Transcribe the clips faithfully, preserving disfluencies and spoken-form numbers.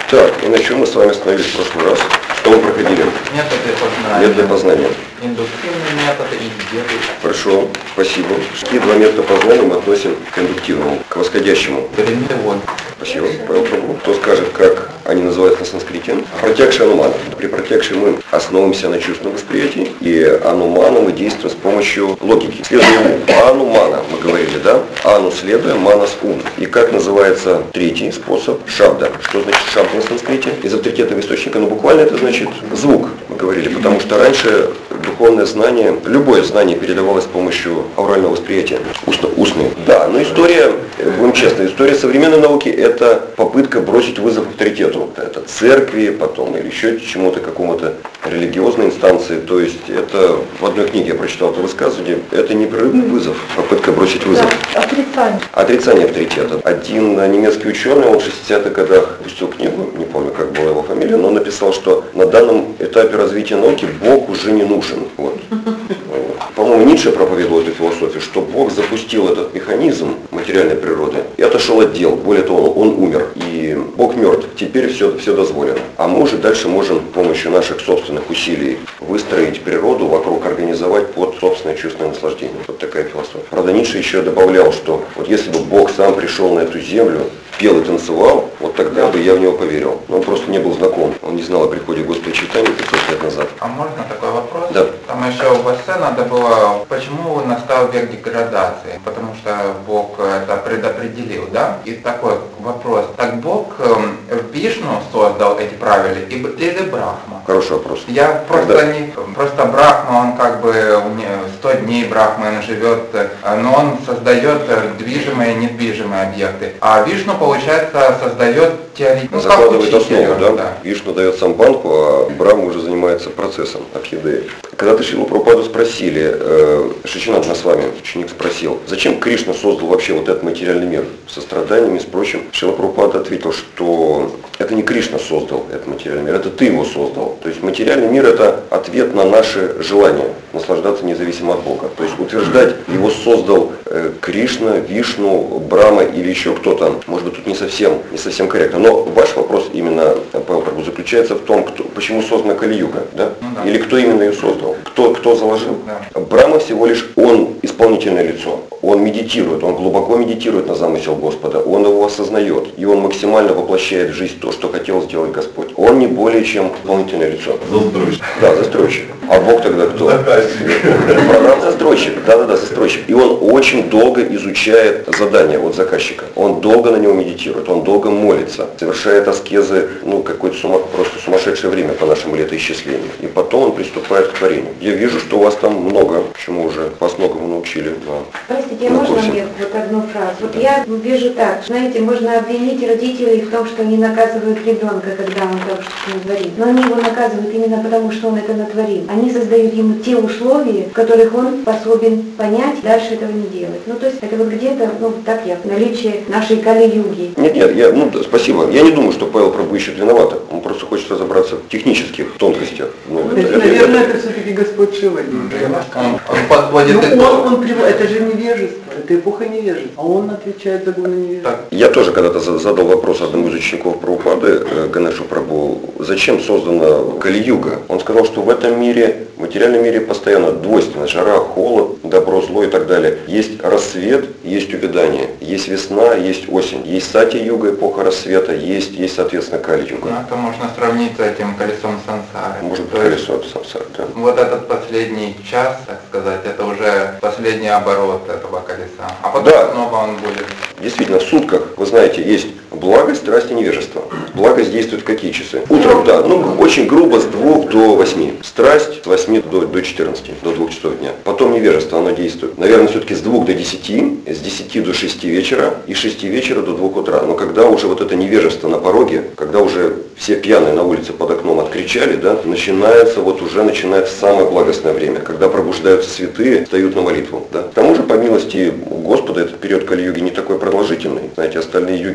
Так, и на чем мы с вами остановились в прошлый раз? Что мы проходили? Методы познания. Методы познания. Индуктивный метод и дедуктивный. Хорошо, спасибо. Какие два метода познания мы относим к индуктивному, к восходящему? Перевод. Спасибо, Павел Прабу. Кто скажет, как они называются на санскрите? Пратьякша и анумана. При пратьякше мы основываемся на чувственном восприятии, и анумана мы действуем с помощью логики. Следуем анумана, мы говорили, да? Ану следуя, манас ум. И как называется третий способ? Шабда. Что значит шабда на санскрите? Из авторитетного источника, но буквально это значит звук, мы говорили, потому что раньше духовное знание, любое знание передавалось с помощью аурального восприятия, устно, устные. Да, но история, будем честны, история современной науки – это попытка бросить вызов авторитету. Это церкви, потом или еще чему-то, какому-то религиозной инстанции. То есть это в одной книге я прочитал это высказывание, это непрерывный вызов, попытка бросить вызов. Да, отрицание. Отрицание авторитета. Один немецкий ученый, он в шестидесятых годах пустил книгу, не помню, как была его фамилия, но он написал, что на данном этапе развития науки Бог уже не нужен. Вот. По-моему, Ницше проповедовал эту философию, что Бог запустил этот механизм материальной природы и отошел от дел. Более того, он, он умер. И Бог мертв. Теперь все, все дозволено. А мы уже дальше можем с помощью наших собственных усилий выстроить природу вокруг, организовать под собственное чувственное наслаждение. Вот такая философия. Правда, Ницше еще добавлял, что вот если бы Бог сам пришел на эту землю, пел и танцевал, вот тогда бы я в него поверил. Но он просто не был знаком. Он не знал о приходе Господа читания пятьсот лет назад. А можно такой вопрос? Да. Там еще в эссе надо было, почему настал век деградации? Потому что Бог это предопределил, да? И такой вопрос. Так Бог эм, Вишну создал эти правила или Брахма? Хороший вопрос. Я просто Когда? не... Просто Брахма, он как бы сто дней Брахма он живет, но он создает движимые и недвижимые объекты. А Вишну, получается, создает теорию. Ну, закладывает основу, да? да? Вишну дает сам банку, а Брахма уже занимается процессом абхидеи. Когда-то Шрилу Прабхупаду спросили, э, Шичинат с вами, ученик спросил, зачем Кришна создал вообще вот этот материальный мир со страданиями, с прочим? Шрила Прабхупада ответил, что это не Кришна создал этот материальный мир, это ты его создал. То есть материальный мир – это ответ на наши желания наслаждаться независимо от Бога. То есть утверждать, его создал э, Кришна, Вишну, Брахма или еще кто-то, может быть, тут не совсем, не совсем корректно. Но ваш вопрос именно, Павел Прабу, заключается в том, кто, почему создана Кали-юга, да? Ну, да? Или кто именно ее создал, кто, кто заложил. Да. Брахма всего лишь он исполнительное лицо. Он медитирует, он глубоко медитирует на замысел Господа, он его осознает, и он максимально воплощает в жизнь то, что хотел сделать Господь. Он не более чем исполнительное лицо. Застройщик. Да, застройщик. А Бог тогда кто? Программный застройщик. Да-да-да, застройщик. И он очень долго изучает задание от заказчика. Он долго на него медитирует, он долго молится, совершает аскезы, ну, какое-то сума, просто сумасшедшее время по нашему летоисчислению. И потом он приступает к творению. Я вижу, что у вас там много, чему уже вас многому научили. Да. Простите, На можно курсе. мне вот одну фразу? Вот я вижу так, знаете, можно обвинить родителей в том, что они наказывают ребенка, когда он так что-то натворит. Но они его наказывают именно потому, что он это натворил. Они создают ему те условия, в которых он способен понять, дальше этого не делать. Ну, то есть это вот где-то, ну, так я, наличие нашей Кали-юги. Нет, нет, я, ну, да, спасибо. Я не думаю, что Павел Прабу ищет виновата. Он просто хочет разобраться в технических тонкостях. Ну, То есть, это- это- наверное, это- это все-таки Господь Шива. Он, он подводит Ну, итог. он, он, прив- это же невежество, это эпоха невежества, а он отвечает за гуна невежества. Так. Я тоже когда-то за- задал вопрос одному из учеников Прабхупады, э, Ганешу Прабу, зачем создана Кали-юга? Он сказал, что в этом мире, в материальном мире постоянно двойственно, жара, холод, добро, зло и так далее. Есть рассвет, есть увядание, есть весна, есть осень, есть сати-юга, эпоха рассвета, есть, есть соответственно, Ну, Кали-юга. это можно сравнить с этим колесом сансары. Может быть, То есть колесо это самсара, да. вот этот последний час, так сказать, это уже последний оборот этого колеса. А потом Да. снова он будет. Действительно, в сутках, вы знаете, есть благость, страсть и невежество. Благость действует в какие часы? Утром, да, ну очень грубо с двух до восьми. Страсть с восьми до, до четырнадцати, до двух часов дня. Потом невежество, оно действует, наверное, все-таки с двух до десяти, с десяти до шести вечера и с шести вечера до двух утра. Но когда уже вот это невежество на пороге, когда уже все пьяные на улице под окном откричали, да, начинается, вот уже начинается самое благостное время, когда пробуждаются святые, встают на молитву. Да. К тому же, по милости Господа, этот период Кали-юги не такой продолжительный. Знаете, остальные юги, они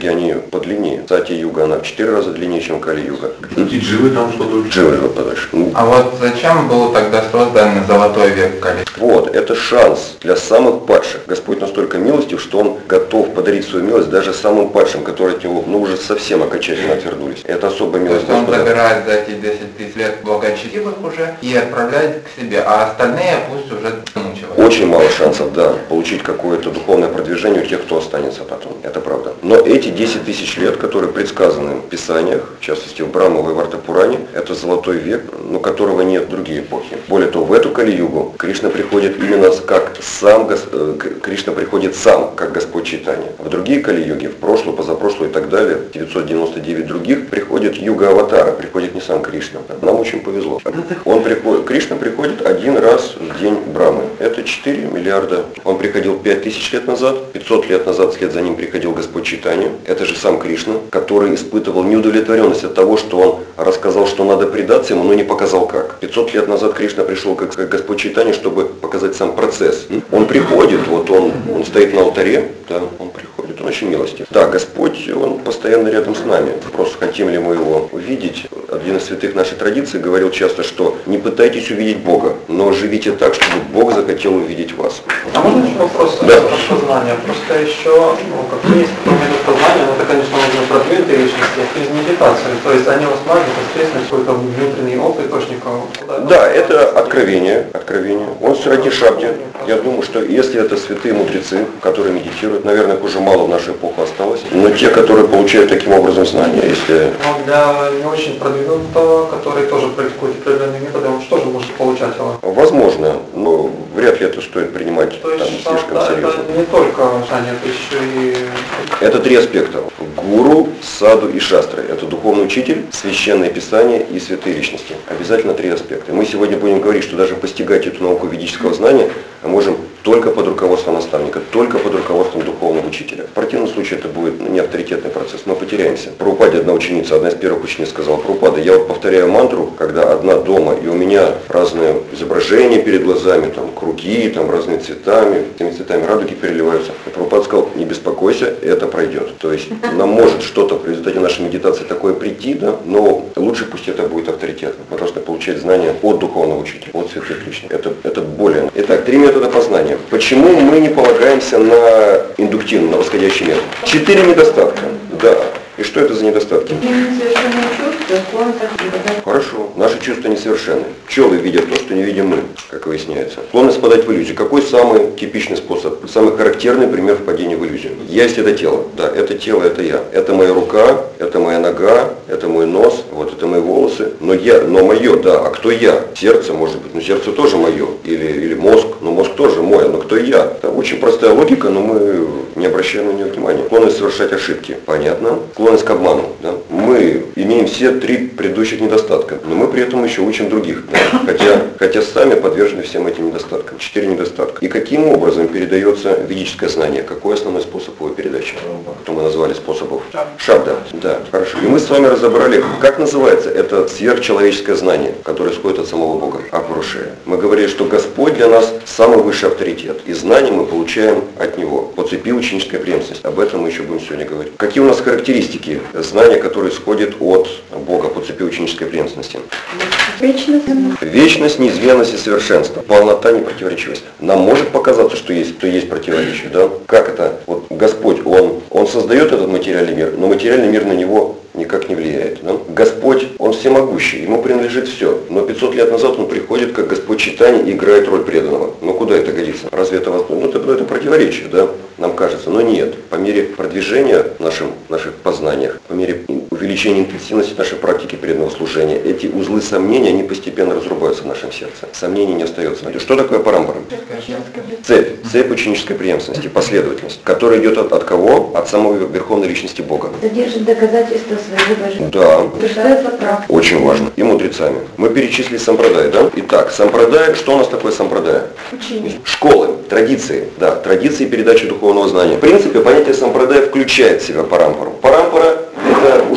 по длине. Сати-юга, она в четыре раза длиннее, чем Кали-юга. Кстати, Дживы там что дольше. Джива живет подольше. Ну, А вот зачем был тогда создан золотой век Кали? вот, это шанс для самых падших. Господь настолько милостив, что Он готов подарить свою милость даже самым падшим, которые от Него, ну, уже совсем окончательно отвернулись. Это особая То милость есть он Господа. забирает за эти десять тысяч лет благочестивых уже и отправляет к себе, а остальные пусть уже мучивают. Очень мало шансов, да, получить какое-то духовное продвижение у тех, кто останется потом. Это правда. Но эти десять тысяч лет, которые предсказаны в Писаниях, в частности в Брамовой и Вартапуране, это золотой век, но которого нет в другие эпохи. Более того, в эту Кали-югу Кришна приходит именно как сам, Гос- э, Кришна приходит сам, как Господь Чайтанья. В другие Кали-юги, в прошлую, позапрошлую и так далее, девятьсот девяносто девять других, приходит юга Аватара, приходит не сам Кришна. Нам очень повезло. Он приходит, Кришна приходит один раз в день Брамы. Это четыре миллиарда. Он приходил пять тысяч лет назад, пятьсот лет назад вслед за ним приходил Господь Чайтанья. Это же сам Кришна, который испытывал неудовлетворенность от того, что он рассказал, что надо предаться ему, но не показал как. пятьсот лет назад Кришна пришел как, как Господь Чайтанья, чтобы показать сам процесс. Он приходит, вот он, он стоит на алтаре, да, он приходит, он очень милостив. Да, Господь, он постоянно рядом с нами. Просто хотим ли мы его увидеть? Один из святых нашей традиции говорил часто, что не пытайтесь увидеть Бога, но живите так, чтобы Бог захотел увидеть вас. А можно еще вопрос Да. про познание? Просто еще, ну, как есть такой метод познания, но это, конечно, нужно продвинутые личности, из медитации. То есть они вас могут непосредственно какой-то внутренний опыт источников. Да, это откровение, откровение. Он в Сурати Шабди. Я думаю, что если это святые мудрецы, которые медитируют, наверное, их уже мало в нашу эпоху осталось, но те, которые получают таким образом знания, если... Но для не очень продвинутого, который тоже практикует определенные методы, он что же может получать его? Возможно, но вряд ли это стоит принимать То там есть слишком да, серьезно. это не только знание, это еще и... Это три аспекта. Гуру, саду и шастры. Это духовный учитель, священное писание и святые личности. Обязательно три аспекта. Мы сегодня будем говорить, что даже постигать эту науку ведического знания мы можем только под руководством наставника, только под руководством духовного учителя. В противном случае это будет не авторитетный процесс, мы потеряемся. Прабхупаде одна ученица, одна из первых учениц сказала: Прабхупада, я вот повторяю мантру, когда одна дома, и у меня разные изображения перед глазами, там круги, там разные цветами, этими цветами радуги переливаются. И Прабхупада сказал: не беспокойся, это пройдет. То есть нам может что-то в результате нашей медитации такое прийти, да, но лучше пусть это будет авторитетно. Мы должны получать знания от духовного учителя, от святых личностей. Это, это более. Итак, три метода познания. Почему мы не полагаемся на индуктивный, на восходящий метод? Четыре недостатка. Да. И что это за недостатки? Несовершенное чувство, склонность к Хорошо. Наши чувства несовершенны. Пчелы видят то, что не видим мы, как выясняется. Склонность впадать в иллюзию. Какой самый типичный способ, самый характерный пример впадения в иллюзию? Я есть это тело. Да, это тело, это я. Это моя рука, это моя нога, это мой нос, вот это мои волосы. Но я, но мое, да. А кто я? Сердце, может быть. Но сердце тоже мое. Или, или мозг. Но мозг тоже мой. Но кто я? Это очень простая логика, но мы не обращаем на нее внимания. Склонность совершать ошибки. Понятно. Склонность к обману. Да? Мы имеем все три предыдущих недостатка, но мы при этом еще учим других, да? хотя, хотя сами подвержены всем этим недостаткам. Четыре недостатка. И каким образом передается ведическое знание? Какой основной способ его передачи? Что мы назвали способов? Шабда. Да, хорошо. И мы с вами разобрали, как называется это сверхчеловеческое знание, которое исходит от самого Бога, Апурушея. Мы говорили, что Господь для нас самый высший авторитет, и знания мы получаем от Него по цепи ученической преемственности. Об этом мы еще будем сегодня говорить. Какие у нас характеристики знания, которые исходят от Бога по цепи ученической преемственности? Вечность. Вечность, неизменность и совершенство. Полнота, непротиворечивость. Нам может показаться, что есть, что есть противоречие, да? Как это? Вот Господь, Он, Он создает этот материальный мир, но материальный мир на него никак не влияет. Да? Господь, Он всемогущий, Ему принадлежит все. Но пятьсот лет назад Он приходит, как Господь Чайтанья, и играет роль преданного. Но куда это годится? Разве это возможно? Ну, это, это противоречие, да? Нам кажется. Но нет. По мере продвижения в нашем, наших познаниях, по мере увеличения интенсивности нашей практики преданного служения, эти узлы сомнений, они постепенно разрубаются в нашем сердце. Сомнений не остается. Что такое парампара? Цепь. Цепь ученической преемственности, последовательность, которая идет от, от кого? От самой верховной личности Бога. Содержит доказательства своего божества. Да. Утверждается прав. Очень важно. И мудрецами. Мы перечислили сампрадай, да? Итак, сампрадай, что у нас такое сампрадай? Учение. Школы, традиции. Да, традиции передачи духовного знания. В принципе, понятие сампрадай включает в себя парампару. Парампара — это уже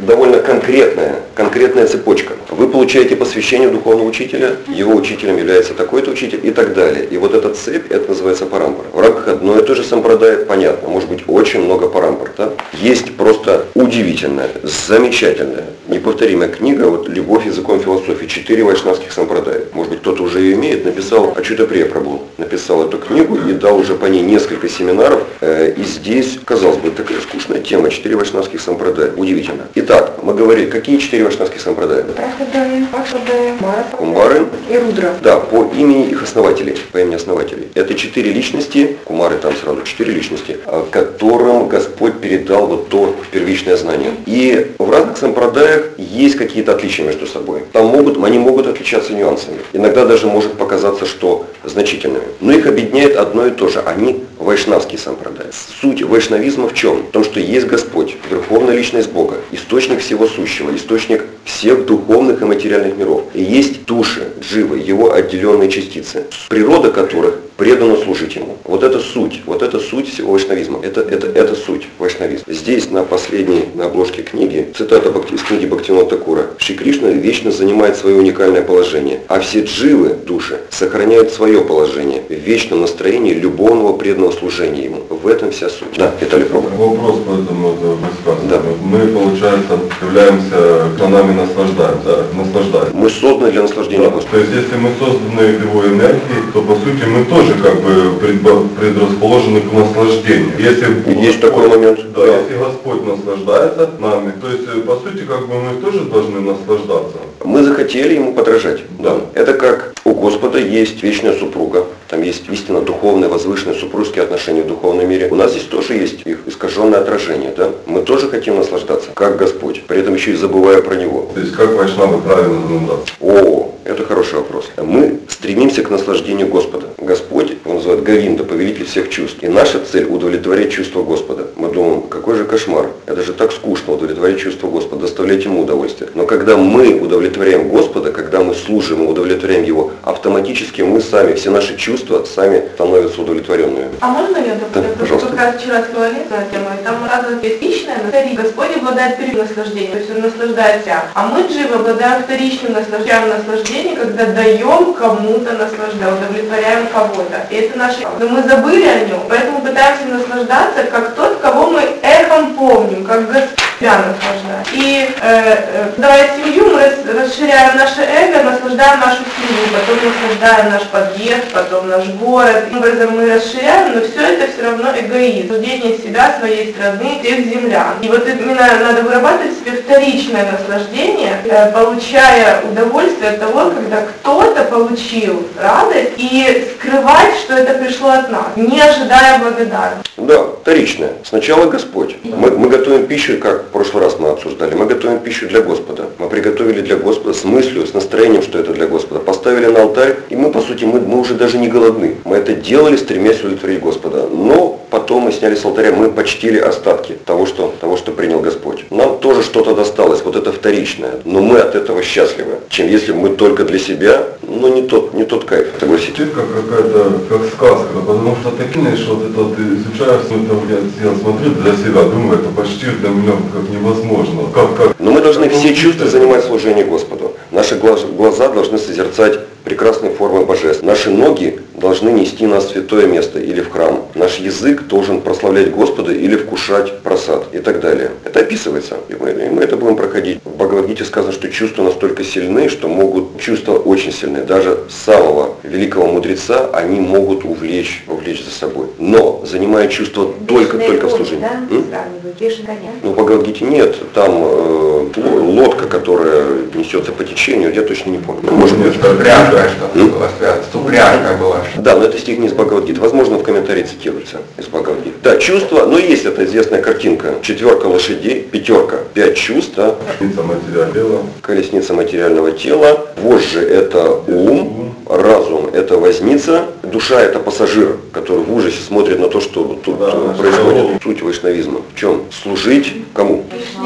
довольно конкретная, конкретная цепочка. Вы получаете посвящение духовного учителя, его учителем является такой-то учитель и так далее. И вот эта цепь, это называется парампара. В рамках одной и той же сампрадая, понятно, может быть очень много парампар. Да? Есть просто удивительная, замечательная, неповторимая книга вот «Любовь языком философии. Четыре вайшнавских сампрадая». Может быть, кто-то уже ее имеет, написал Ачюта Прабху, написал эту книгу и дал уже по ней несколько семинаров. Э, и здесь, казалось бы, такая скучная тема, четыре вайшнавских сампрадая. Удивительно. Итак, мы говорили, какие четыре вайшнавских сампрадая? Прахадая, Пахадая, Маратха Кумары. и Рудра. Да, по имени их основателей, по имени основателей. Это четыре личности, кумары там сразу, четыре личности, которым Господь передал вот то первичное знание. И в разных сампрадаях есть какие-то отличия между собой. Там могут, они могут отличаться нюансами. Иногда даже может показаться, что значительными. Но их объединяет одно и то же. Они вайшнавские сампрадаи. Суть вайшнавизма в чем? В том, что есть Господь, верховная личность Бога, источник всего сущего, источник всех духовных и материальных миров. И есть души, дживы, его отделенные частицы, природа которых предана служить ему. Вот это суть, вот это суть всего вайшнавизма. Это, это, это суть вайшнавизма. Здесь на последней, на обложке книги, цитата из книги Бхактивинода Такура: «Шри Кришна вечно занимает свое уникальное положение, а все дживы, души, сохраняют свое положение в вечном настроении любовного преданного служения ему». В этом вся суть. Да, Виталий Прабhu. Вопрос по этому высказыванию. Да. Мы, получается, являемся, нами наслаждаем, да, наслаждаем. Мы созданы для наслаждения Да. Господа. То есть, если мы созданы его энергией, то, по сути, мы тоже как бы предбо- предрасположены к наслаждению. Если Есть Господь, такой момент. Да, Да. если Господь наслаждается нами, то есть, по сути, как бы мы тоже должны наслаждаться. Мы захотели ему подражать. Да. Это как у Господа есть вечная супруга. Там есть истинно духовные, возвышенные супружеские отношения в духовном мире. У нас здесь тоже есть их искаженное отражение. Да? Мы тоже хотим наслаждаться, как Господь, при этом еще и забывая про Него. То есть, как вайшнавы правильно наслаждаться? О, это хороший вопрос. Мы стремимся к наслаждению Господа. Господь, он называет Говинда, повелитель всех чувств. И наша цель удовлетворять чувства Господа. Мы думаем, какой же кошмар. Это же так скучно удовлетворять чувства Господа, доставлять ему удовольствие. Но когда мы удовлетворяем Господа, когда мы служим и удовлетворяем Его, автоматически мы сами, все наши чувства сами становятся удовлетворенными. А можно я Да, дополню? пожалуйста. Как раз вчера говорили на тему, и там указывают есть личное, но царь Господь обладает первым наслаждением, то есть он наслаждается. А мы живы обладаем вторичным наслаждением, наслаждение, когда даем кому-то наслаждение, удовлетворяем кого-то. И это наше. Но мы забыли о нем, поэтому пытаемся наслаждаться, как тот, кого мы эхом помним, как Господь наслаждает. И э, э, давая семью, мы рас, расширяем наше эго, наслаждаем нашу семью, потом наслаждаем наш подъезд, потом наш город. Таким образом мы расширяем, но все это все равно эгоизм, наслаждение себя, своей страны, всех землян. И вот именно надо вырабатывать себе вторичное наслаждение, э, получая удовольствие от того, когда кто-то получил радость, и скрывать, что это пришло от нас, не ожидая благодарности. Да, вторичное. Сначала Господь. Мы, мы готовим пищу, как в прошлый раз мы обсуждали, мы готовим пищу для Господа. Мы приготовили для Господа с мыслью, с настроением, что это для Господа. Поставили на алтарь, и мы, по сути, мы, мы уже даже не голодны. Мы это делали, стремясь удовлетворить Господа. Но потом мы сняли с алтаря, мы почтили остатки того, что, того, что принял Господь. Нам тоже что-то досталось, вот это вторичное. Но мы от этого счастливы. Чем если мы только для себя, ну не тот, не тот кайф, согласитесь. Звучит как какая-то, как сказка, потому что ты знаешь, вот это вот, ты изучаешь, это, я смотрю для себя, думаю, это почти для меня как невозможно. Как, как? Но мы должны все чувства занимать служение Господу. Наши глаз- глаза должны созерцать прекрасные формы божеств. Наши ноги должны нести нас в святое место или в храм. Наш язык должен прославлять Господа или вкушать просад и так далее. Это описывается, и мы, и мы это будем проходить. В Бхагавад-гите сказано, что чувства настолько сильны, что могут, чувства очень сильны. Даже самого великого мудреца они могут увлечь, увлечь за собой. Но занимая чувства только-только в служении. Да? М? Сравнивают, бешеный коня. Ну, в Бхагавад-гите нет, там э, лодка, которая несется по течению, я точно не помню. Может быть, Упряжка что-то было связано, с упряжкой была. да, но это стих не из Бхагавад-гиты. Возможно, в комментарии цитируется из Бхагавад-гиты. Да, чувства, но есть эта известная картинка. Четверка лошадей, пятерка, пять чувств, да? Колесница материального. Колесница материального тела. Вожжи это ум, разум это возница, душа это пассажир, который в ужасе смотрит на то, что тут Да, э, наша происходит. голову. Суть вайшнавизма. В чем? Служить кому?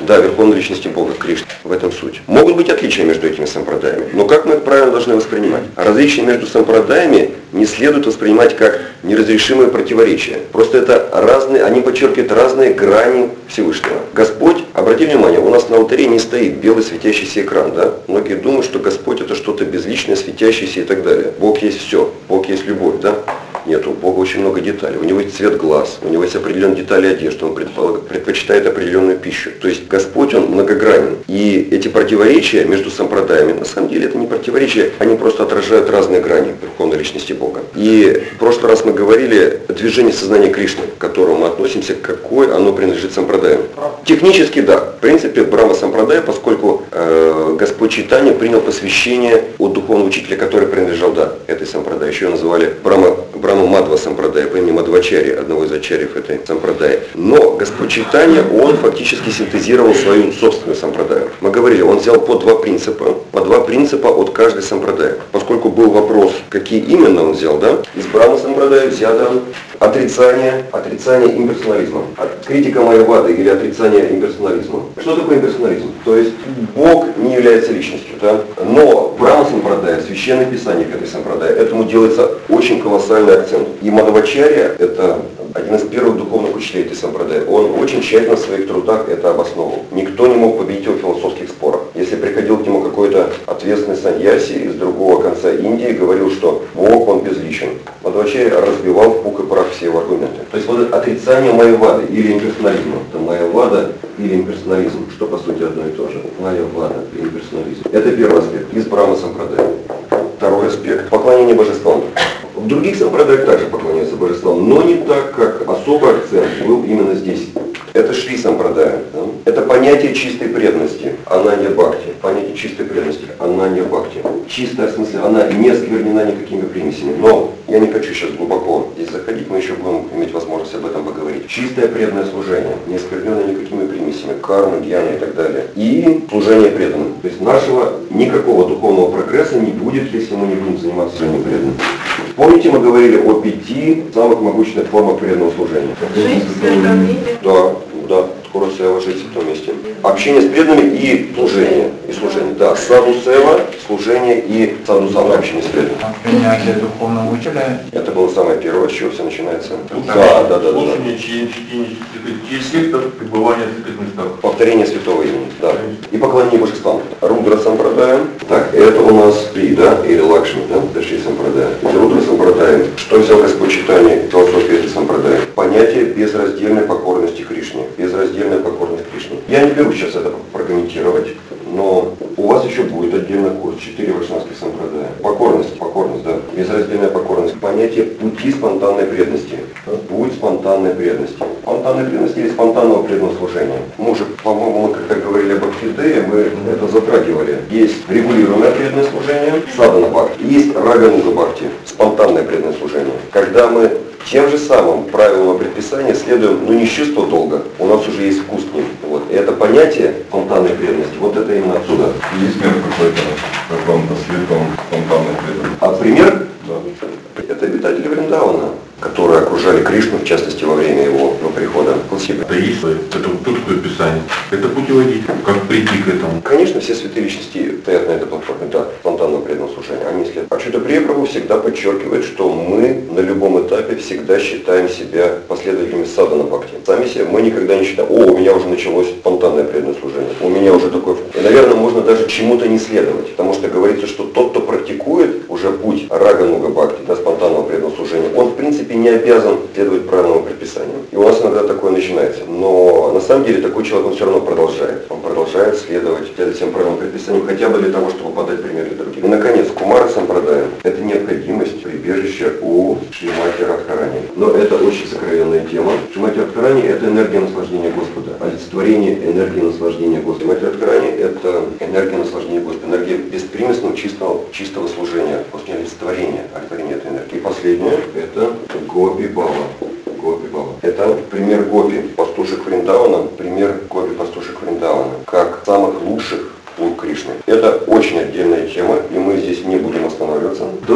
Да, верховной личности Бога, Кришны. В этом суть. Могут быть отличия между этими сампрадаями, но как мы это правильно должны воспринимать? Различия между сампрадаями не следует воспринимать как неразрешимые противоречия. Просто это разные, они подчеркивают разные грани Всевышнего. Господь, обратите внимание, у нас на алтаре не стоит белый светящийся экран, да? Многие думают, что Господь это что-то безличное, светящееся и так далее. Бог есть все, Бог есть любовь, да? Нет, у Бога очень много деталей. У него есть цвет глаз, у него есть определенные детали одежды, он предпочитает определенную пищу. То есть Господь, он многогранен. И эти противоречия между сампрадаями, на самом деле это не противоречия, они просто отражают разные грани верховной личности Бога. И в прошлый раз мы говорили о движении сознания Кришны, к которому мы относимся, к какой оно принадлежит сампрадаям. Технически да. В принципе, Брахма сампрадая, поскольку э, Господь Чайтанья принял посвящение от духовного учителя, который принадлежал, да, этой сампрадае. Еще ее называли Брахма, Брахма Мадва сампрадая, по имени Мадвачари, одного из ачарьев этой сампрадаи. Но Господь Чайтанья, он фактически синтезировал свою собственную сампрадаю. Мы говорили, он взял по два принципа, по два принципа от каждой сампрадая. Поскольку был вопрос, какие именно он взял, да, из Брахма сампрадая взято отрицание, отрицание имперсонализма. Критика Майявады или отрицание имперсонализма. Что такое имперсонализм? То есть Бог не является личностью, да? Но Брахма сампрадая, священное писание к этой сампрадае, этому делается очень колоссальный акцент. И Мадхвачарья, это один из первых духовных учителей этой сампрадаи, он очень тщательно в своих трудах это обосновывал. Никто не мог победить его в философских спорах. Если приходил к нему какой-то ответственный саньяси из другого конца Индии, говорил, что Бог, он безличен, Мадхвачарья разбивал в пух и прах все его аргументы. То есть вот отрицание Майявады или имперсонализма. Это Майявада или имперсонализм, что по сути одно и то же. Майявада и имперсонализм. Это первый аспект из Брахма сампрадаи. Второй аспект – поклонение божествам. В других сампрадаях также поклоняются божествам, но не так, как особый акцент был именно здесь. Это Шри сампрадая. Да? Это понятие чистой преданности, ананья бхакти. Понятие чистой преданности, ананья бхакти. Чистая, в смысле, она не осквернена никакими примесями. Но я не хочу сейчас глубоко здесь заходить, мы еще будем иметь возможность об этом поговорить. Чистое преданное служение, не оскверненное никакими примесями, кармы, гьяна и так далее. И служение преданным. То есть нашего никакого духовного прогресса не будет, если мы не будем заниматься служением преданным. Помните, мы говорили о пяти самых могущественных формах преданного служения? Жить в святом мире. Да, да, скоро сева жить в том месте. Общение с преданными и служение. И служение, да. Саду сева, служение и саду сама общение с преданными. Принятие духовного учителя. Это было самое первое, с чего все начинается. Да, Да, да, да, да. Слушание, чтение, чтение святых, пребывание в святых местах. Повторение святого имени, да. И поклонение божествам. Рудра сампрадая. Так, это у нас Шри, да, или Лакшми, да, это Шри сампрадая. Это Рудра сампрадая. Что взял Господь Чайтанья в философии этой сампрадая? Понятие безраздельной покорности Кришне. Безраздельная покорность Кришне. Я не беру сейчас это прокомментировать, но у вас еще будет отдельный курс, четыре вайшнавских сампрадая. Покорность, покорность, да. Безраздельная покорность. Понятие пути спонтанной преданности. Путь спонтанной преданности. Спонтанной преданности или спонтанного преданного служения. Мы уже, по-моему, мы когда говорили об Бхактидее, мы это затрагивали. Есть регулируемое преданное служение, садхана бхакти. Есть рагануга бхакти, спонтанное преданное служение. Когда мы тем же самым правилам предписания следуем, ну, не с чувства долга, у нас уже есть вкус к ним. Вот. И это понятие спонтанной преданности, вот это именно отсюда. Есть мер какой-то в каком-то святом спонтанной преданности. А пример? Да. Это обитатели Вриндавана, которые окружали Кришну, в частности, во время его прихода в Калсипе. Это есть, это вот тут такое писание. Это путеводитель, как прийти к этому. Конечно, все святые личности стоят на этой платформе, да, спонтанного преданного служения. Они следуют. Ачюта Прабху всегда подчеркивает, что мы на любом этапе всегда считаем себя последователями садхана бхакти. Сами себя мы никогда не считаем, о, у меня уже началось спонтанное преданное служение, у меня уже такой вкус. И, наверное, можно даже чему-то не следовать, потому что говорится, что тот, кто практикует уже путь рагануга бхакти, да, спонтанного преданного служения, он, в принципе, не обязан следовать правильному предписанию. И у нас иногда такое начинается. Но на самом деле такой человек, он все равно продолжает. Он продолжает следовать всем правильным предписаниям, хотя бы для того, чтобы подать пример для других. И, наконец, Кумара сампрадая – это необходимость прибежища у Шримати Радхарани. Но это очень сокровенная тема. Шримати Радхарани – это энергия наслаждения Господа, олицетворение энергии наслаждения Господа. Шримати Радхарани – это энергия наслаждения Господа, энергия беспримесного чистого, чистого служения, после олицетворения, олицетворения этой энергии. И последнее – это Гопи Бава. Гопи Бава. Это пример Гопи, пастушек Вриндавана, пример Гопи, пастушек Вриндавана, как самых лучших слуг Кришны. Это очень отдельная тема, и мы здесь не будем останавливаться. До этого нам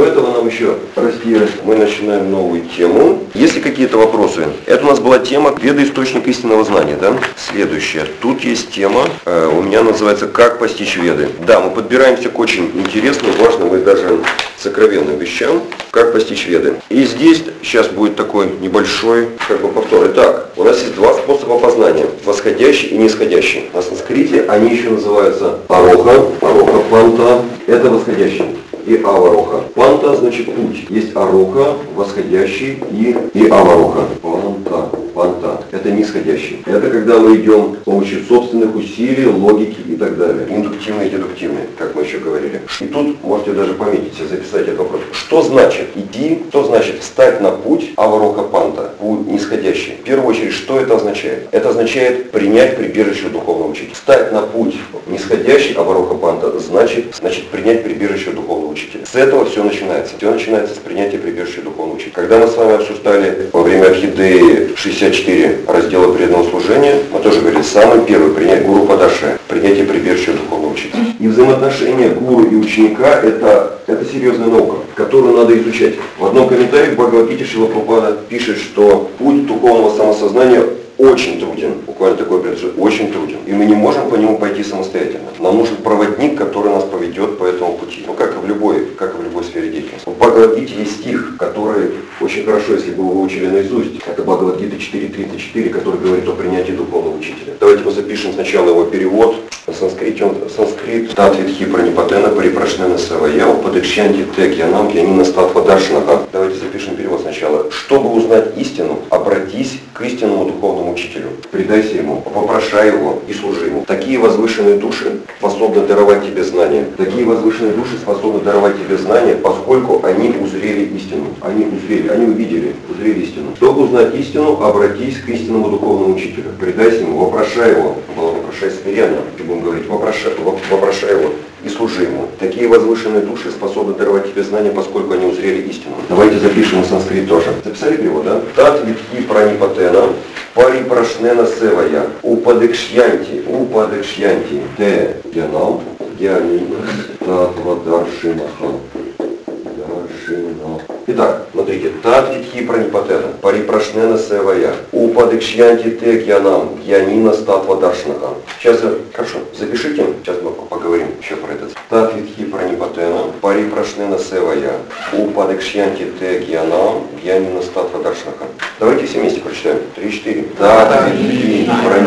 еще расти, мы начинаем новую тему. Есть ли какие-то вопросы? Это у нас была тема «Веда – источник истинного знания», да? Следующая. Тут есть тема, э, у меня называется «Как постичь Веды». Да, мы подбираемся к очень интересным, важным и даже сокровенным вещам, как постичь Веды. И здесь сейчас будет такой небольшой как бы повтор. Итак, у нас есть два способа познания – восходящий и нисходящий. На санскрите они еще называются ароха, ароха панта, это восходящий. И авароха. Панта значит путь. Есть ароха, восходящий и, и авароха. Панта, панта. Это нисходящий. Это когда мы идем с помощью собственных усилий, логики и так далее. Индуктивный и дедуктивный, как мы еще говорили. И тут можете даже пометить и записать этот вопрос. Что значит идти, что значит встать на путь авароха панта, путь нисходящий? В первую очередь, что это означает? Это означает принять прибежище духовного учителя. Встать на путь нисходящий авароха панта значит, значит принять прибежище духовного учителя. С этого все начинается. Все начинается с принятия прибежища духовного учителя. Когда мы с вами обсуждали во время Орхидеи шестьдесят четыре раздела преданного служения, мы тоже говорили, самый первый принять гуру падаши, принятие прибежища духовного учителя. И взаимоотношения гуру и ученика это, это серьезная наука, которую надо изучать. В одном комментарии к Бхагавад-гите Шрила Прабхупада пишет, что путь духовного самосознания очень труден, буквально такой предложение, очень труден. И мы не можем по нему пойти самостоятельно. Нам нужен проводник, который нас поведет по этому пути. Ну, как и в любой, как и в любой сфере деятельности. В Бхагавад-гите есть стих, который очень хорошо, если бы вы выучили наизусть. Это Бхагавад-гита четыре тридцать четыре, который говорит о принятии духовного учителя. Давайте мы запишем сначала его перевод. На санскрите он санскрит Татвидхи Пранипатена Парипрашнена Савая Упадыкшьянти Тегьянам Янина Статва Даршнаха. Давайте запишем перевод сначала. Чтобы узнать истину, обратись к истинному духовному учителю. Предайся ему, вопрошай его и служи ему. Такие возвышенные души способны даровать тебе знания. Такие возвышенные души способны даровать тебе знания, поскольку они узрели истину. Они узрели, они увидели, узрели истину. Чтобы узнать истину, обратись к истинному духовному учителю. Предайся ему, вопрошай его. Вопрошай смиренно, и будем говорить, вопрошай, вопрошай его и служи ему. Такие возвышенные души способны даровать тебе знания, поскольку они узрели истину. Давайте запишем на санскрит тоже. Записали перевод, да? Татвидхи Пранипатена Парипрашнена Севая Упадыкшьянти Упадыкшьянти Те Янам Янина Татва Даршинаха. Итак, смотрите, Татвидхи Пранипатена Парипрашнена Севая Упадыкшьянти Те Янам Янина Татва Даршинаха. Сейчас, хорошо, запишите, сейчас мы поговорим еще про это. Татвидхи Пранипатена Парипрашнена Севая Упадыкшьянти Те Янам Янина Татва Даршинаха. Давайте все вместе прочитаем. Три-четыре. Татвидхи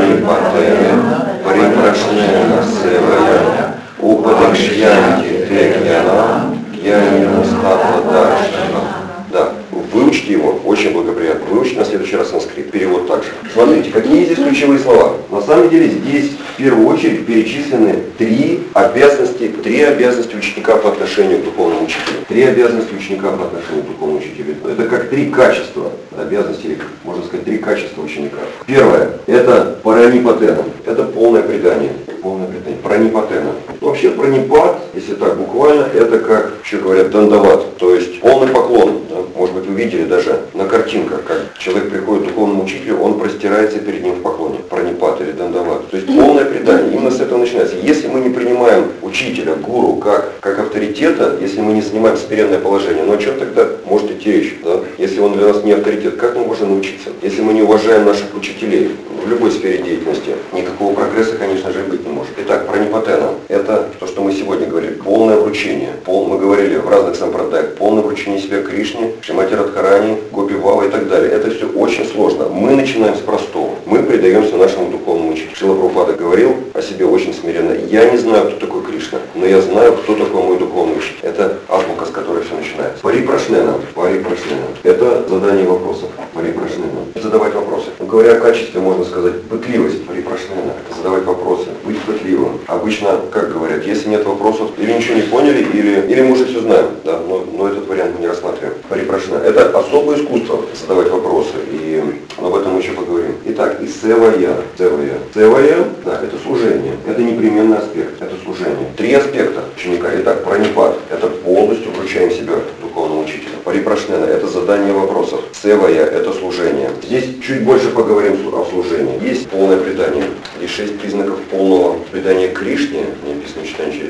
Пранипатена Парипрашнена Севая Упадыкшьянти Те Янам Янина Татва Даршинаха. Да, выучите его, очень благоприятно. Выучите на следующий раз санскрит. Перевод также. Смотрите, какие здесь ключевые слова. На самом деле здесь в первую очередь перечислены три обязанности, три обязанности ученика по отношению к духовному учителю. Три обязанности ученика по отношению к духовному учителю. Это как три качества обязанности, или можно сказать, три качества ученика. Первое, это паранипатена. Это полное предание. Полное предание. Пранипатена. Вообще пранипат, если так буквально, это как, еще говорят, дандават. То есть полный поклон. Да? Может быть, вы видели даже на картинках, как человек приходит к духовному учителю, он простирается перед ним в поклоне. Пранипат или дандават. То есть полное предание. Именно с этого начинается. Если мы не принимаем учителя, гуру, как, как авторитета, если мы не занимаем смиренное положение, ну о чем тогда может идти речь? Да? Если он для нас не авторитет, как мы можем научиться? Если мы не уважаем наших учителей в любой сфере деятельности, никакого прогресса, конечно же, быть не может. Итак, пранипатена – это то, что мы сегодня говорили. Полное вручение. Пол, мы говорили в разных сампрадаях. Полное вручение себя Кришне, Шримати Радхарани, Гопи Вава и так далее. Это все очень сложно. Мы начинаем с простого. Мы предаемся нашему духовному учителю. Шрила Прабхупада говорил о себе очень смиренно. Я не знаю, кто такой Кришна, но я знаю, кто такой мой духовный учитель. Это азбука, с которой все начинается. Парипрашнена. Парипрашнена. Это задание вопросов. Парипрашнена. Задавать вопросы. Ну, говоря о качестве, можно сказать, пытливость. Парипрашнена. Это задавать вопросы. Быть пытливым. Обычно, как говорят, если нет вопросов, или ничего не поняли, или, или мы уже все знаем. Да? Но, но этот вариант мы не рассматриваем. Парипрашнена. Это особое искусство задавать вопросы. И об этом мы еще поговорим. Итак, и севая. Севая. Севая, да, это служение. Это непременный аспект. Это служение. Три аспекта ученика. Итак, пранипат. Это полностью вручаем себя духовному учителю. Парипрашнена. Это задание вопросов. Севая. Это служение. Здесь чуть больше поговорим о служении. Есть полное предание. Есть шесть признаков полного предания Кришне. Написано в читании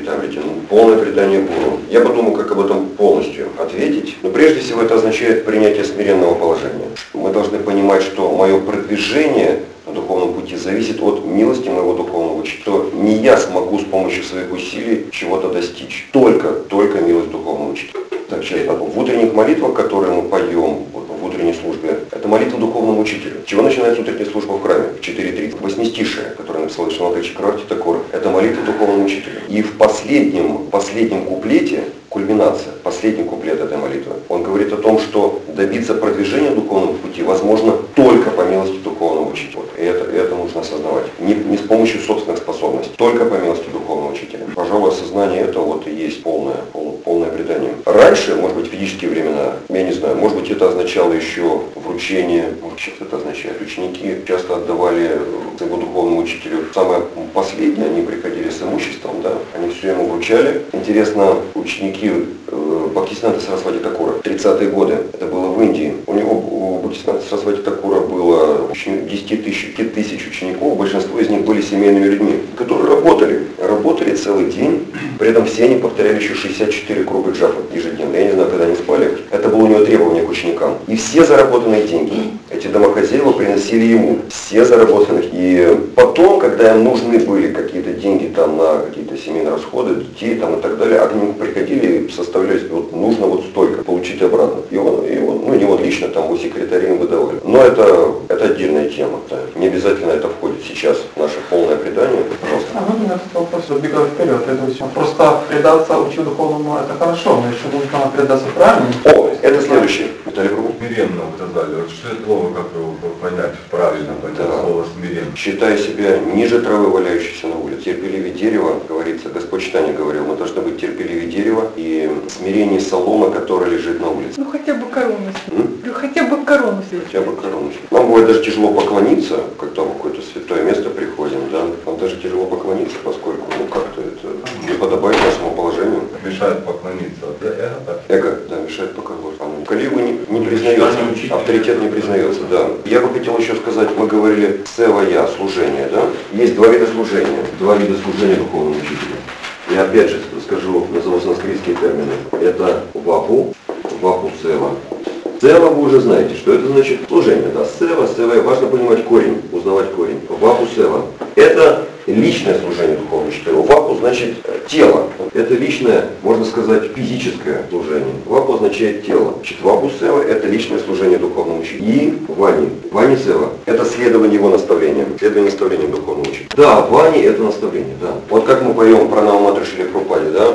питаем, ну, полное предание Гуру. Я подумал, как об этом полностью ответить. Но прежде всего это означает принятие смиренного положения. Мы должны понимать, что мое продвижение на духовном пути зависит от милости моего духовного учителя. Что не я смогу с помощью своих усилий чего-то достичь. Только, только милость духовного учителя. Так, сейчас, в утренних молитвах, которые мы поем, вот, в утренней службе, это молитва духовному учителю. С чего начинается утренняя служба в храме? В четыре тридцать. Восьмистишие, которое написал Шримад Чакраварти Такур, это молитва духовному учителю. И в последнем, последнем куплете, кульминация, последний куплет этой молитвы, он говорит о том, что добиться продвижения духовного пути возможно только по милости духовного учителя. Вот, и это, это нужно осознавать. Не, не с помощью собственных способностей, только по милости духовного учителя. Пожалуй, осознание этого вот и есть полное, пол, полное предание. Раньше, может быть, в физические времена, я не знаю, может быть, это означало еще вручение, может, сейчас это означает. Ученики часто отдавали своему духовному учителю самое последнее, они приходили с имуществом, да, они все ему вручали. Интересно, ученики Бхактисиданта Сарасвати Такура, тридцатые годы, это было в Индии. У него, у Бхактисиданта Сарасвати Такура было десять тысяч, тысяч учеников, большинство из них были семейными людьми, которые работали, работали целый день, при этом все они повторяли еще шестьдесят четыре круга джапа ежедневно. Я не знаю, когда они спали, это было у него требование к ученикам. И все заработанные деньги эти домохозяева приносили ему, все заработанные. И потом, когда им нужны были какие-то деньги там на какие-то семейные расходы, детей там и так далее, они к нему приходили и составляли, вот нужно вот столько, получить обратно. И он, и он, ну не он лично, там у секретарей им выдавали. Но это, это отдельная тема. Да. Не обязательно это входит сейчас в наше полное предание. Пожалуйста. А ну, у меня тут вопрос, убегая вперед, это все. Просто предаться учу духовному это хорошо, но еще нужно предаться правильно. О, это следующее. Виталий Кругов. Смиренно сказали. Вот что это слово, как его понять, правильно понять Да. слово смиренно. Считая себя ниже травы, валяющейся на улице. Терпеливее дерева, говорится, Господь Читание говорил, мы должны быть терпеливее дерева и смирение соломы, которая лежит на улице. Ну хотя бы корону М? снять. Ну хотя бы корону снять. Хотя бы корону. Нам бывает даже тяжело поклониться, когда в какое-то святое место приходим, да. Нам даже тяжело поклониться, поскольку, ну как-то это не подобает нашему положению. Мешает поклониться. Вот это так. Эго, да, мешает поклониться. Калигу не, не признается, авторитет не признается, да. Я бы хотел еще сказать, мы говорили севая, служение, да. Есть два вида служения, два вида служения духовному учителю. Я опять же скажу, назову санскритские термины. Это вапу, вапу сева. Сева вы уже знаете, что это значит служение, да. Сева, сева, важно понимать корень, узнавать корень. Вапу сева. Это личное служение духовному учителю. Вапу значит тело. Это личное, можно сказать, физическое служение. Вапу означает тело. Значит, вапу сева это личное служение духовному учителю. И вани. Вани сева это следование его наставлениям. Следование наставлениям духовному учителю. Да, вани это наставление, да. Вот как мы поем про Намаматра Шри Прабхупаде, да?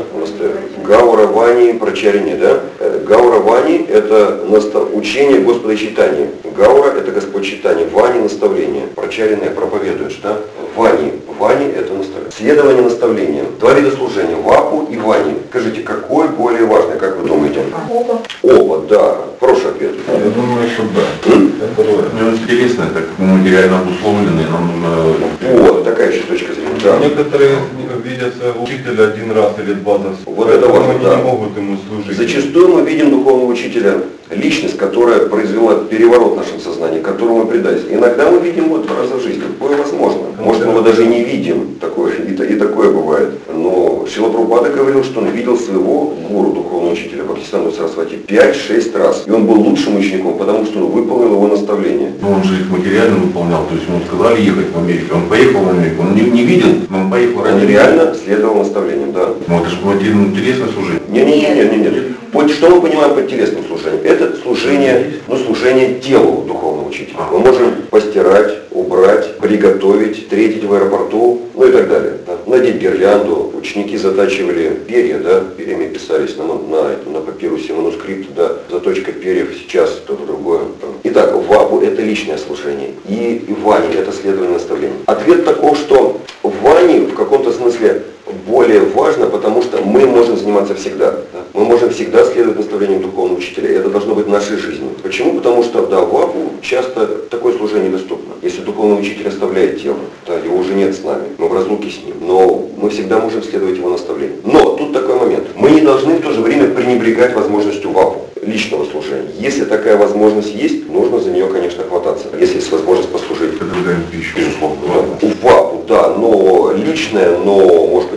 Гаура вани прачарине, да? Гаура вани это настав... учение Господа Чайтаньи. Гаура это Господь Чайтанья. Вани наставление. Прачарине проповедуешь, да? Вани. Вани это наставление. Следование наставлениям. Два вида служения. Вапу и вани. Скажите, какой более важный, как вы думаете? Оба. Оба, да. Хороший ответ. Я думаю, что да. М? Второе. Мне интересно, как мы материально обусловлены, нам э, Вот, такая еще точка зрения. Да. Некоторые видят своего учителя один раз или два за сутки. Вот это важно, они да. не могут ему служить. Зачастую мы видим духовного учителя, личность, которая произвела переворот в нашем сознании, которому мы предались. Иногда мы видим его два раза в жизни. Такое возможно. Может, мы его даже не видим. Такое, и, и такое бывает. Но Шрила Прабхупада говорил, что он видел своего гуру, духовного учителя Бхактисиданта Сарасвати пять-шесть раз. И он был лучшим учеником, потому что он выполнил его наставление. ну, он же их материально выполнял, то есть ему сказали ехать в Америку, он поехал в Америку, он не, не видел, но он поехал Он ради реально следовал наставлениям, да. Ну это же материально интересное служение. Не-не-не-не-не. Вот что мы понимаем под телесным служением? Это служение, ну, служение телу духовного учителя. Мы можем постирать, убрать, приготовить, встретить в аэропорту, ну и так далее. Да. Надеть гирлянду. Ученики затачивали перья, да, перьями писались на, на, на папирусе манускрипт, да, заточка перьев сейчас что-то другое. Итак, вапу это личное служение, и, и вани это следование наставлений. Ответ таков, что вани в каком-то смысле более важно, потому что мы можем заниматься всегда. Да? Мы можем всегда следовать наставлениям духовного учителя. И это должно быть в нашей жизни. Почему? Потому что, да, в вапу часто такое служение доступно. Если духовный учитель оставляет тело, да, его уже нет с нами, мы в разлуке с ним, но мы всегда можем следовать его наставлениям. Но тут такой момент. Мы не должны в то же время пренебрегать возможностью вапу, личного служения. Если такая возможность есть, нужно за нее, конечно, хвататься. Если есть возможность послужить. Это другая пища. Безусловно, да. У вапу, да, но личное, но, может быть, не физическое.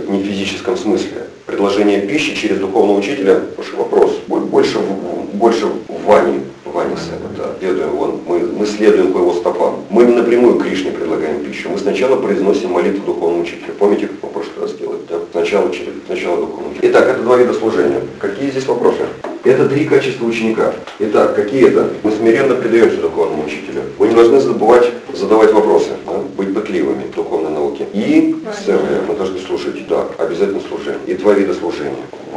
физическом смысле. Предложение пищи через духовного учителя, хороший вопрос, больше, больше в Ване, в Ване Сэма, да. Следуем, он, мы, мы следуем по его стопам. Мы не напрямую Кришне предлагаем пищу. Мы сначала произносим молитву духовному учителю. Помните, как мы в прошлый раз делали? Да? Сначала, сначала духовного учителя. Итак, это два вида служения. Какие здесь вопросы? Это три качества ученика. Итак, какие это? Мы смиренно предаемся духовному учителю. Вы не должны забывать задавать вопросы, да? Быть пытливыми в духовной науке. И сцены мы должны служить. Да, обязательно служение. И два вида служения.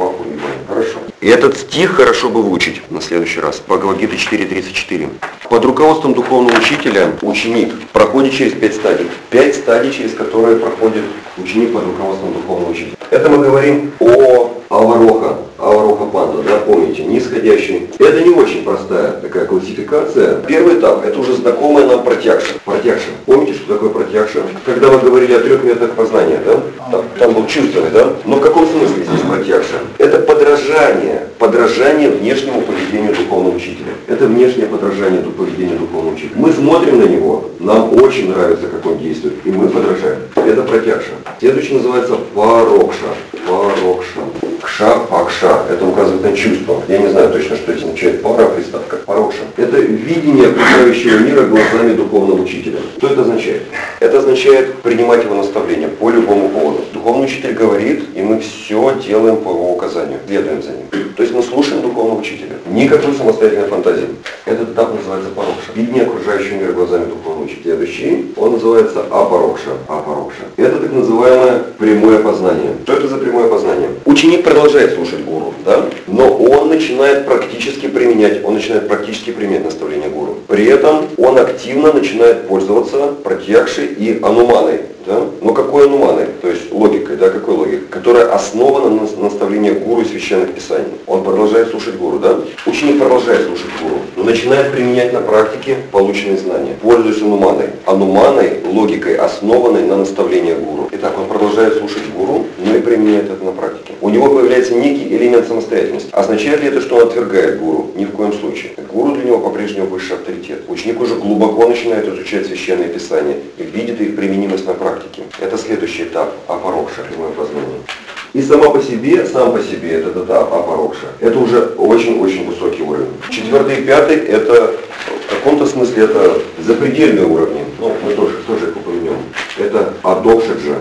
Хорошо. И этот стих хорошо бы выучить на следующий раз. Бхагавад-гита четыре тридцать четыре. Под руководством духовного учителя ученик проходит через пять стадий. Пять стадий, через которые проходит ученик под руководством духовного учителя. Это мы говорим о Авароха. Авароха Панда, да, помните, нисходящий. Это не очень простая такая классификация. Первый этап, это уже знакомая нам пратьякша. Пратьякша. Помните, что такое пратьякша? Когда мы говорили о трех методах познания, да? Там, там был чувственный, да? Но в каком смысле здесь пратьякша? Это подражание, подражание внешнему поведению духовного учителя. Это внешнее подражание поведению духовного учителя. Мы смотрим на него, нам очень нравится, как он действует, и мы подражаем. Это пратьякша. Следующий называется парокша. Парокша. Кша, пакша. Это указывает на чувство. Я не знаю точно, что это означает. Пара, приставка. Парокша. Это видение окружающего мира глазами духовного учителя. Что это означает? Это означает принимать его наставления по любому поводу. Духовный учитель говорит, и мы все делаем по его указанию. Следуем за ним. То есть мы слушаем духовного учителя. Никакой самостоятельной фантазии. Этот этап называется парокша. Видение окружающего мира глазами духовного учителя. Следующий, он называется апарокша. Апарокша. Это так называемое прямое познание. Что это за прямое познание? Ученик продолжает слушать гуру, да? Но он начинает практически применять, он начинает практически применять наставления гуру. При этом он активно начинает пользоваться пратьякшей и ануманой. Да? Но какой ануманой? То есть логикой, да, какой логикой? Которая основана на наставлении гуру и священных писаний. Он продолжает слушать гуру, да? Ученик продолжает слушать гуру, но начинает применять на практике полученные знания. Пользуясь ануманой. Ануманой, логикой, основанной на наставлении гуру. Итак, он продолжает слушать гуру, но и применяет это на практике. У него появляется некий элемент самостоятельности. Означает ли это, что он отвергает гуру? Ни в коем случае. Гуру для него по-прежнему высший авторитет. Ученик уже глубоко начинает изучать священные писания и видит их применимость на практике. Это следующий этап апарокша, прямое познание. И сама по себе, сам по себе этот этап апарокша, это уже очень-очень высокий уровень. Четвертый и пятый, это в каком-то смысле это запредельные уровни. Ну, мы тоже, тоже их упомянем. Это адокшаджа,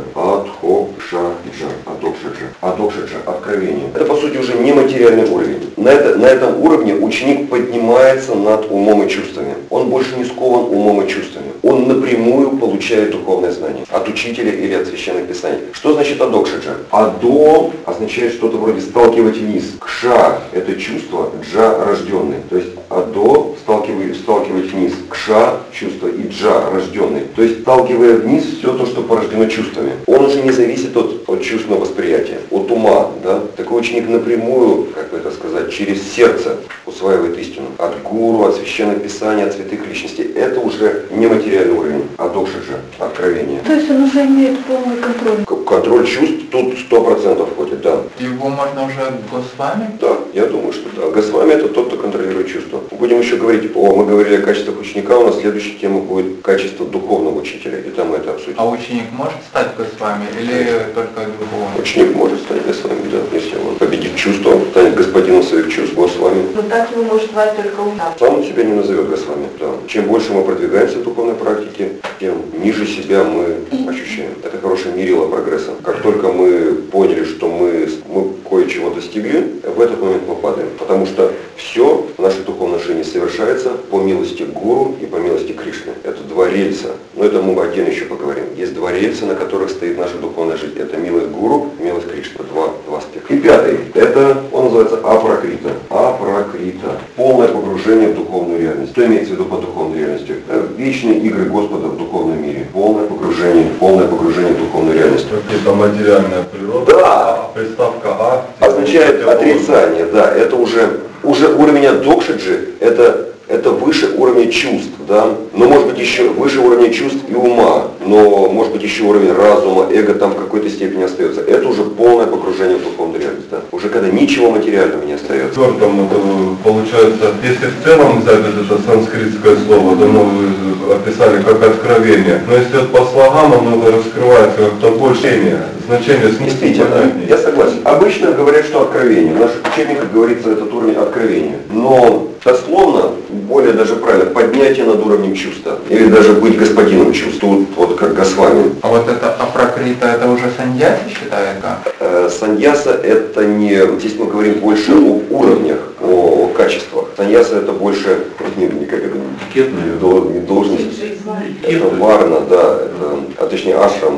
адхошаджа, адокшаджа, адокшаджа, откровение. Это по сути уже нематериальный уровень. На, это, на этом уровне ученик поднимается над умом и чувствами. Он больше не скован умом и чувствами. Он напрямую получает духовное знание от учителя или от священных писаний. Что значит адокшаджа? Адо означает что-то вроде сталкивать вниз. Кша – это чувство, джа – рожденный. То есть адо сталкивать, сталкивать вниз. Кша – чувство и джа – рожденный. То есть сталкивая вниз все то, что порождено чувствами. Он уже не зависит от, от чувственного восприятия, от ума. Да? Такой ученик напрямую, как бы это сказать, через сердце усваивает истину. От гуру, от священных писаний, от святых личностей. Это уже нематериальный уровень. Адокшаджа – откровение. То есть он уже имеет полный контроль? К- контроль чувств тут сто процентов входит, да. Его можно уже Госвами? Да, я думаю, что да. Госвами это тот, кто контролирует чувства. Будем еще говорить о, мы говорили о качествах ученика, у нас следующая тема будет качество духовного учителя, и там мы это обсудим. А ученик может стать Госвами или только духовным? Ученик может стать Госвами, да, если он победит чувство, станет господином своих чувств Госвами. Но так его может звать только устав. Сам он себя не назовет Госвами, да. Чем больше мы продвигаемся в духовной практике, тем ниже себя мы ощущаем. Это хорошее мерило прогресса. Как только мы поняли, что мы, мы кое-чего достигли, в этот момент мы падаем. Потому что все в нашей духовной жизни совершается по милости Гуру и по милости Кришны. Это два рельса. Но это мы отдельно еще поговорим. Есть два рельса, на которых стоит наша духовная жизнь. Это милость Гуру и милость Кришны. Два, два аспекта. И пятый. Это, он называется апракрита. Апракрита. Полное погружение в духовную реальность. Что имеется в виду под духовной реальностью? Это вечные игры Господа в духовном мире. Полное погружение, полное погружение в духовную реальность. Какая-то материальная природа. Да. А приставка А Означает отрицание, да. Это уже, уже уровень адокшаджи, это, это выше уровня чувств, да. Но может быть еще выше уровня чувств и ума, но может быть еще уровень разума, эго там в какой-то степени остается. Это уже полное погружение в духовную реальность, да. Уже когда ничего материального не остается. В четвертом это получается, если в целом взять это санскритское слово, дано описали как откровение. Но если вот по слогам оно раскрывается как-то больше, значение смысла Действительно, понятнее. я согласен. Обычно говорят, что откровение. В наших учебниках говорится этот уровень откровения. Но дословно, более даже правильно, поднятие над уровнем чувства. Или даже быть господином чувств. Тут вот как Госвами. А вот это апракрита, это уже саньяси считается? Э, Саньяса это не... Здесь мы говорим больше об уровнях, о, о качествах. Саньяса это больше, не, не как это, Этикетная. не дол- не должность. Это варна, да, это, а точнее ашрам.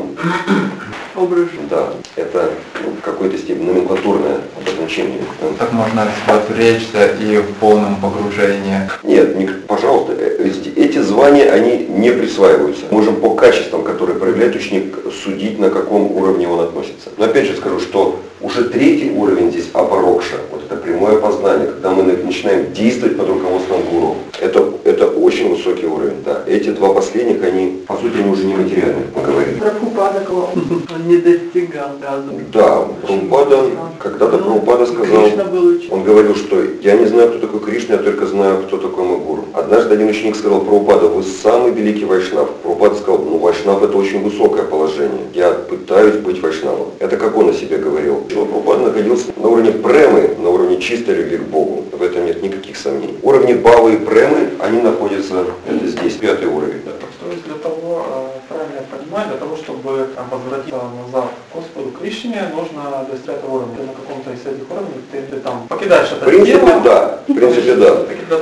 Образ жизни. Да, это ну, в какой-то степени номенклатурное обозначение. Так можно отвлечься и в полном погружении. Нет, не- пожалуйста, э, эти, эти звания, они не присваиваются. Можем по качествам, которые проявляет ученик, судить, на каком уровне он относится. Но опять же скажу, что уже третий уровень здесь апарокша, вот это прямое познание, когда мы начинаем действовать под руководством гуру. Это, это очень высокий уровень, да. Эти два последних, они, по сути, они уже не материальны, мы говорим. Прабхупада клал. Он не достигал разума. Да, Прабхупада, когда-то Прабхупада сказал, Кришна был учитель. он говорил, что я не знаю, кто такой Кришна, я только знаю, кто такой мой гуру. Однажды один ученик сказал: Прабхупада, вы самый великий вайшнав. Прабхупада сказал: ну, вайшнав это очень высокое положение. Я пытаюсь быть вайшнавом. Это как он о себе говорил. Прабхупада находился на уровне премы, на уровне чистой любви к Богу. В этом нет никаких сомнений. Уровни бавы и премы, они находятся это здесь, пятый уровень. То есть для того, э, правильно я понимаю, для того, чтобы э, возвратиться назад к Господу Кришне, нужно достичь этого уровня. Ты на каком-то из этих уровней ты, ты там покидаешь это В принципе, тело. да. В принципе, да.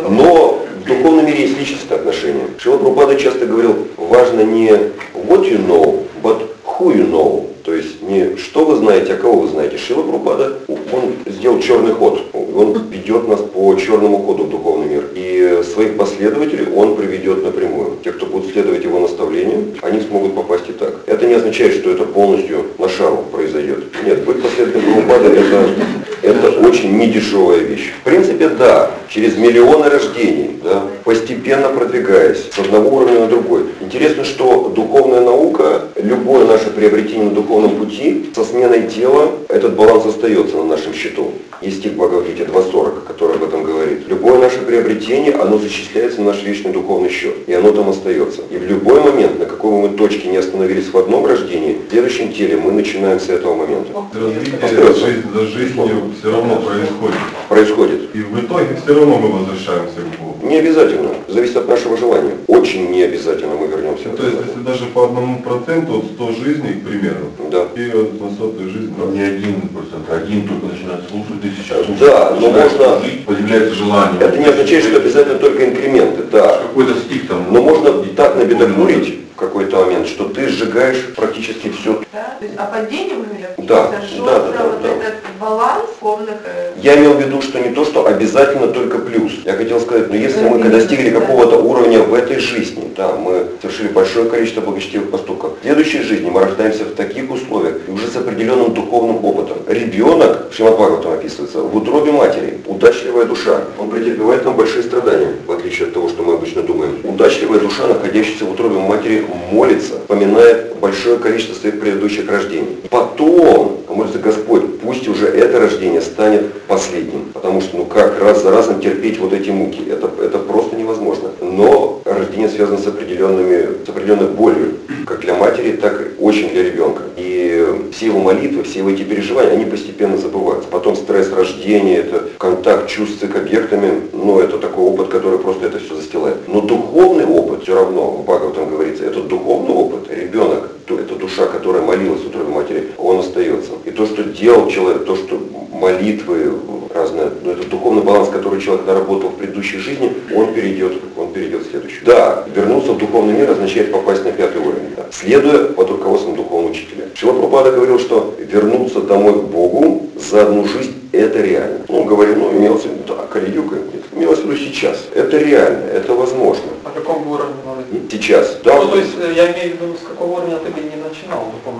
Но в духовном мире есть личностные отношения. Шрила Прабхупада часто говорил, важно не what you know, but who you know. То есть не что вы знаете, а кого вы знаете. Шрила Прабхупада, он сделал черный ход. Он ведет нас по черному ходу в духовный мир. И своих последователей он приведет напрямую. Те, кто будут следовать его наставлениям, они смогут попасть и так. Это не означает, что это полностью на шару произойдет. Нет, быть последователем Прабхупады это, это очень недешевая вещь. В принципе, да, через миллионы рождений, да, постепенно продвигаясь с одного уровня на другой. Интересно, что духовная наука, любое наше приобретение на духовном пути, со сменой тела, этот баланс остается на нашем счету. Есть стих в Бхагавад-гите два сорок, который об этом говорит. Любое наше приобретение, оно зачисляется на наш вечный духовный счет, и оно там остается. И в любой момент, на какой бы мы точке не остановились в одном рождении, в следующем теле мы начинаем с этого момента. Развитие жизнь за жизнью все равно происходит. Происходит. И в итоге все равно мы возвращаемся к Богу. Не обязательно. Зависит от нашего желания. Очень не обязательно мы вернемся. То есть, если даже по одному проценту, вот сто жизней, к примеру, Да. и вот на сотую жизнь, Но не один процент, один только начинает слушать, тысяча слушать, Да, но начинает можно- жить, появляется желание. Это не означает, что обязательно только инкременты, да. Какой-то стих там. Но можно так набедокурить в какой-то момент, что ты сжигаешь практически все. Да? То есть о падении вы говорили? Да, Сошелся да, да, да, вот да. этот баланс духовных... э, Я имел в виду, что не то, что обязательно только плюс. Я хотел сказать, но если мы достигли какого-то уровня в этой жизни, да, мы совершили большое количество благочестивых поступков, в следующей жизни мы рождаемся в таких условиях и уже с определенным духовным опытом. Ребенок, Шримад Бхагаватам описывается, в утробе матери, удачливая душа, он претерпевает там большие страдания, в отличие от того, что мы обычно думаем. Удачливая душа, находящаяся в утробе матери, молится, вспоминает большое количество своих предыдущих рождений. Потом, молится Господь, пусть уже это рождение станет последним, потому что ну как раз за разом терпеть вот эти муки, это, это просто невозможно. Но рождение связано с определенными, с определенной болью, как для матери, так и очень для ребенка. И все его молитвы, все его эти переживания, они постепенно забываются. Потом стресс рождения, это контакт чувств с объектами, ну это такой опыт, который просто это все застилает. Но духовный опыт, все равно, в Бхагаватам говорится, этот духовный опыт, ребенок, эта душа, которая молилась в утробе матери, он остается. И то, что делал человек, то, что молитвы разные, ну, это духовный баланс, который человек наработал в предыдущей жизни, он перейдет, он перейдет в следующую. Да, вернуться в духовный мир означает попасть на пятый уровень, да, следуя под руководством духовного учителя. Шрила Прабхупада говорил, что вернуться домой к Богу за одну жизнь это реально. Ну, он говорил, ну, имелось в виду, да, Кали-юга, имелось в виду сейчас. Это реально, это возможно. На каком уровне может быть? Сейчас, да. Ну, то есть э, я имею в виду, с какого уровня ты бы не начинал духовное Да, движение.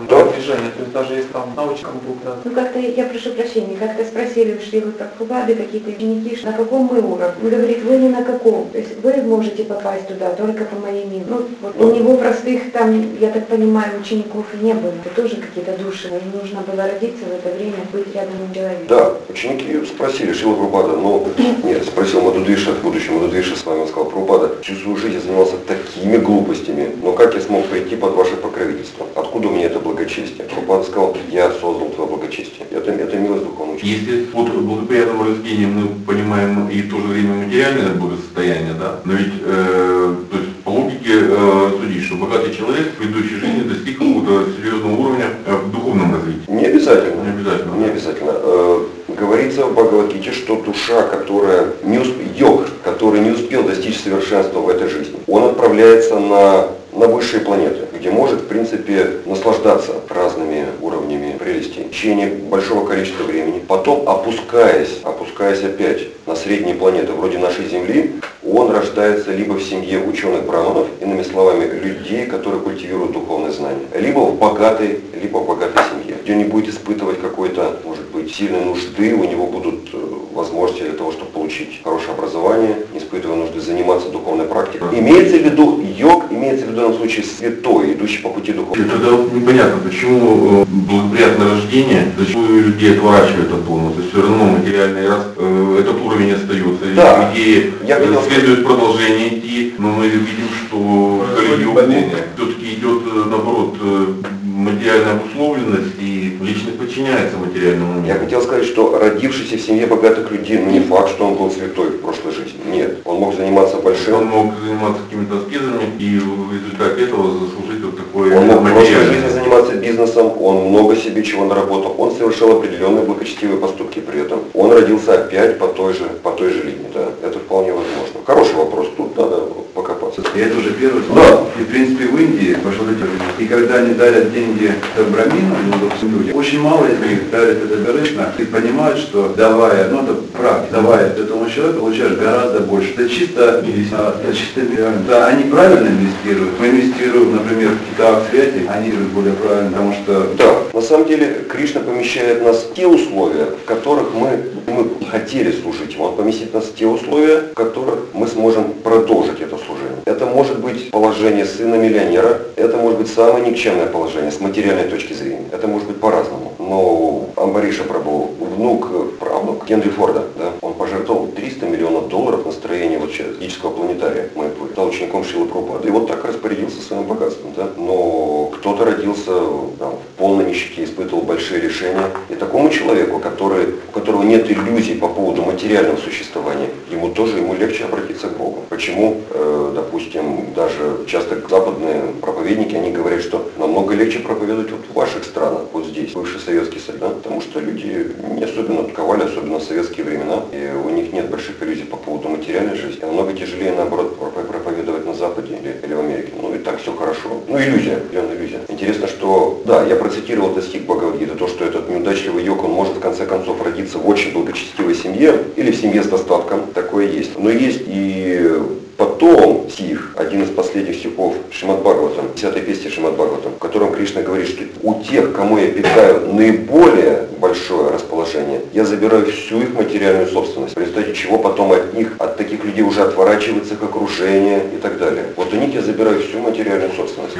движения, то есть даже если там научка будет. Ну как-то, я прошу прощения, как-то спросили у Шрилы Прабхупады какие-то ученики, на каком мы уровне. Он говорит, вы ни на каком. То есть вы можете попасть туда только по моей милости. Ну, вот у него простых там, я так понимаю, учеников и не было. Это тоже какие-то души. Им нужно было родиться в это время, быть рядом с человеком. Да, ученики спросили Шрила Прабхупада, но нет, спросил Мадудвиша, будущий Мадудвиша с вами, он сказал, Прабхупада, всю свою жизнь я занимался такими глупостями, но как я смог прийти под ваше покровительство? Откуда у меня это благочестие? Прабхупада сказал, я создал твое благочестие. Это, это милость духовного учителя. Если под благоприятным рождением мы понимаем и в то же время материальное благосостояние, да, но ведь э, то есть по логике э, судить, что богатый человек в предыдущей жизни достиг какого-то серьезного уровня э, в духовном развитии. Не обязательно. Не обязательно. Не обязательно. Э, говорится в Бхагавад-гите, что душа, которая не усп... йог, который не успел достичь совершенства в этой жизни, он отправляется на на высшие планеты, где может, в принципе, наслаждаться разными уровнями прелестей в течение большого количества времени. Потом, опускаясь, опускаясь опять на средние планеты, вроде нашей Земли, он рождается либо в семье ученых-браманов, иными словами, людей, которые культивируют духовные знания, либо в богатой, либо в богатой семье, где он не будет испытывать какой-то, может быть, сильной нужды, у него будут возможности для того, чтобы получить хорошее образование, не испытывая нужды заниматься духовной практикой. Имеется в виду йог, имеется в виду в данном случае святой, идущий по пути духовного. Тогда вот непонятно, почему благоприятное рождение, зачем людей отворачивает от Бога, то есть все равно материальный раз, э, этот уровень остается, да. идеи Я хотел... следует продолжение идти, но мы видим, что все-таки идет наоборот материальная обусловленность, и личность подчиняется материальному миру. Я хотел сказать, что родившийся в семье богатых людей, ну не факт, что он был святой в прошлой жизни. Нет, он мог заниматься большим. Он мог заниматься какими-то аскезами и в результате этого заслужить вот такое Он мог в прошлой материальное. жизни заниматься бизнесом, он много себе чего наработал, он совершал определенные благочестивые поступки при этом. Он родился опять по той же, по той же линии, да, это вполне возможно. Хороший вопрос, тут надо покопаться. И это уже первый случай. Да. И в принципе в Индии пошел эти и когда они дарят деньги брамину, люди, очень мало из них дарят это бескорыстно и понимают, что давая, ну это практика, давая этому человеку, получаешь гораздо больше. Это чисто, это чисто реально. Да, они правильно инвестируют. Мы инвестируем, например, в какие-то акции, они инвестируют более правильно, потому что... Да, на самом деле Кришна помещает нас в те условия, в которых мы, мы хотели служить ему. Он поместит нас в те условия, в которых мы сможем продолжить это служение. Это может быть положение сына миллионера, это может быть самое никчемное положение с материальной точки зрения. Это может быть по-разному. Но Амбариша Прабху, внук, правнук Генри Форда, да, он пожертвовал триста миллионов долларов на строение вот физического планетария в Майпуре. Стал учеником Шрилы Прабхупады. И вот так распорядился своим богатством. Да. Но кто-то родился там, в полной нищете, испытывал большие лишения. И такому человеку, который, у которого нет иллюзий по поводу материального существования, ему тоже ему легче обратиться к Богу. Почему, э, допустим, даже часто западные проповедники, они говорят, что намного легче проповедовать вот в ваших странах, вот здесь, бывший Советский Союз, да? Потому что люди не особенно тосковали, особенно в советские времена, и у них нет больших иллюзий по поводу материальной жизни. А намного тяжелее, наоборот, проповедовать на Западе или, или в Америке. Ну и так все хорошо. Ну иллюзия, определенная иллюзия. Интересно, что, да, я процитировал достиг Бхагавад-гиты, то, что этот неудачливый йог, он может в конце концов родиться в очень благочестивой семье или в семье с достатком, такое есть. Но есть и потом стих, один из последних стихов Шримад Бхагаватам, десятой песни Шримад Бхагаватам, в котором Кришна говорит, что у тех, кому я питаю наиболее большое расположение, я забираю всю их материальную собственность, в результате чего потом от них, от таких людей уже отворачивается их окружение и так далее. Вот у них я забираю всю материальную собственность.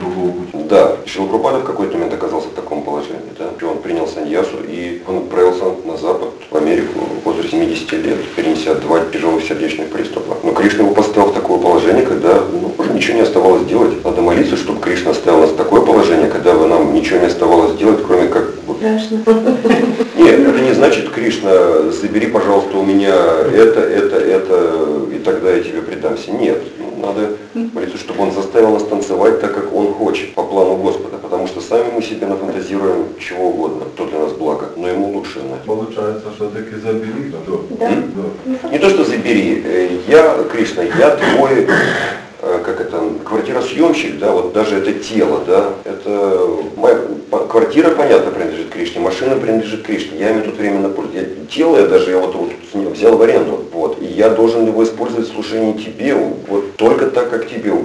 Да, Шрила Прабхупада в какой-то момент оказался в таком положении, да, он принял саньясу и он отправился на Запад, в Америку, в возрасте семидесяти лет, перенеся два тяжелых сердечных приступа. Но Кришна его поставил в такое положение, когда ну, уже ничего не оставалось делать. Надо молиться, чтобы Кришна оставил нас в такое положение, когда бы нам ничего не оставалось делать, кроме как... Страшно. Нет, это не значит, Кришна, забери, пожалуйста, у меня это, это, это, и тогда я тебе предамся. Нет, надо молиться, чтобы он заставил нас танцевать так, как он хочет, по плану Господа, потому что сами мы себе нафантазируем чего угодно, то для нас благо, но ему лучше знать. Получается, что таки забери, да? Да. Да. Не то, что забери, я, Кришна, я твой, как это, квартиросъемщик, да, вот даже это тело, да, это моя квартира, понятно, принадлежит Кришне, машина принадлежит Кришне, я ими тут временно пользуюсь. Я, тело я даже, я вот, вот взял в аренду, вот, и я должен его использовать в служении тебе, вот, только так, как тебе угодно.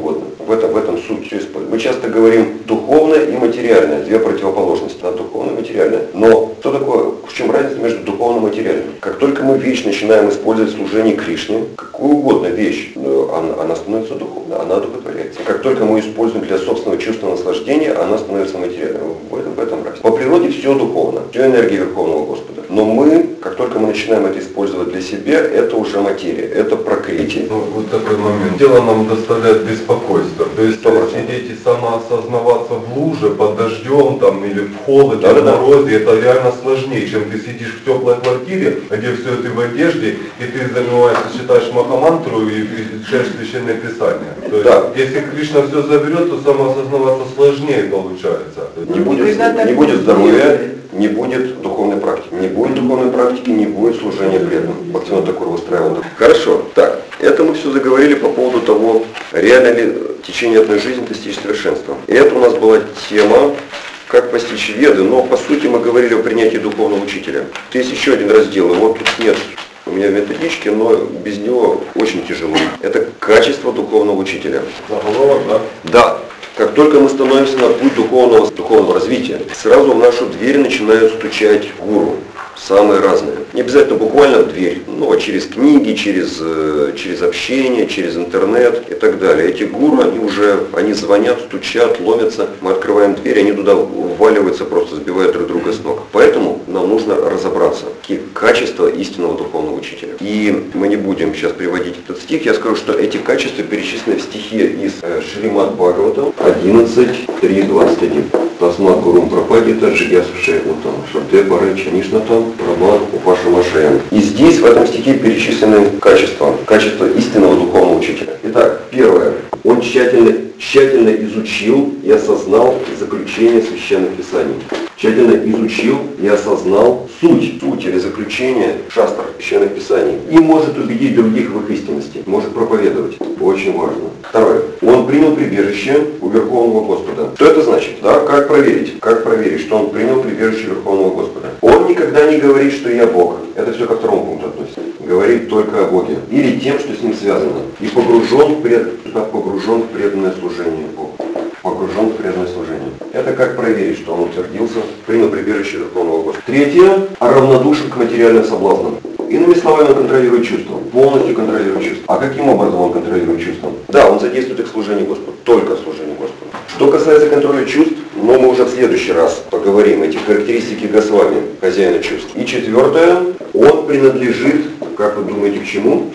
В этом, в этом суть. Все используем. Мы часто говорим духовное и материальное, две противоположности, да, духовное и материальное. Но что такое, в чем разница между духовным и материальным? Как только мы вещь начинаем использовать в служении Кришне, какую угодно вещь, она, она становится духовной, она одухотворяется. Как только мы используем для собственного чувства наслаждения, она становится материальной. В этом, в этом разница. По природе все духовно, все энергия Верховного Господа. Но мы, как только мы начинаем это использовать для себя, это уже материя, это прокрытие. Ну, вот такой момент. Дело нам доставляет беспокойство. То есть сидеть и самоосознаваться в луже под дождем там, или в холоде, да, в да, морозе, это реально сложнее, чем ты сидишь в теплой квартире, где все ты в одежде, и ты занимаешься, читаешь махамантру и изучаешь священное писание. То есть, да. если Кришна все заберет, то самоосознаваться сложнее получается. Не будет, не будет здоровья, не будет духовной практики. Не будет духовной практики, не будет служения преданным. Бхактивинода Тхакур выстраивал. Хорошо. Так, это мы все заговорили по поводу того, реально ли в течение одной жизни достичь совершенства. И это у нас была тема, как постичь веды, но по сути мы говорили о принятии духовного учителя. Есть еще один раздел, и вот тут нет у меня в методичке, но без него очень тяжело. Это качество духовного учителя. Заголовок, да? Да. Как только мы становимся на путь духовного, духовного развития, сразу в нашу дверь начинают стучать гуру. Самые разные. Не обязательно буквально в дверь, но через книги, через, через общение, через интернет и так далее. Эти гуру, они уже, они звонят, стучат, ломятся. Мы открываем дверь, они туда вваливаются, просто сбивают друг друга с ног. Поэтому нам нужно разобраться, какие качества истинного духовного учителя. И мы не будем сейчас приводить этот стих. Я скажу, что эти качества перечислены в стихе из Шримад Бхагаватам одиннадцать три двадцать один. Тасмат гурум прападита джигясушей утам шарте пареча нишнатам прабан упаша машаян. И здесь в этом стихе перечислены качества, качества истинного духовного учителя. Итак, первое. Он тщательно, тщательно изучил и осознал заключение священных писаний. Тщательно изучил и осознал суть, суть или заключение шастр священных писаний. И может убедить других в их истинности, может проповедовать. Очень важно. Второе. Он принял прибежище у Верховного Господа. Что это значит? Да? Как проверить? Как проверить, что он принял прибежище Верховного Господа? Он никогда не говорит, что я Бог. Это все ко второму пункту относится. Говорит только о Боге. Или тем, что с ним связано. И погружен в, пред... погружен в преданное служение Богу. Погружен в преданное служение. Это как проверить, что он утвердился, принял прибежище Верховного Господа. Третье. Равнодушен к материальным соблазнам. Иными словами, он контролирует чувства. Полностью контролирует чувства. А каким образом он контролирует чувства? Да, он задействует их в служении Господу. Только в служении Господу. Что касается контроля чувств, но мы уже в следующий раз поговорим эти характеристики Госвами, хозяина чувств. И четвертое. Он принадлежит, как вы думаете, к чему?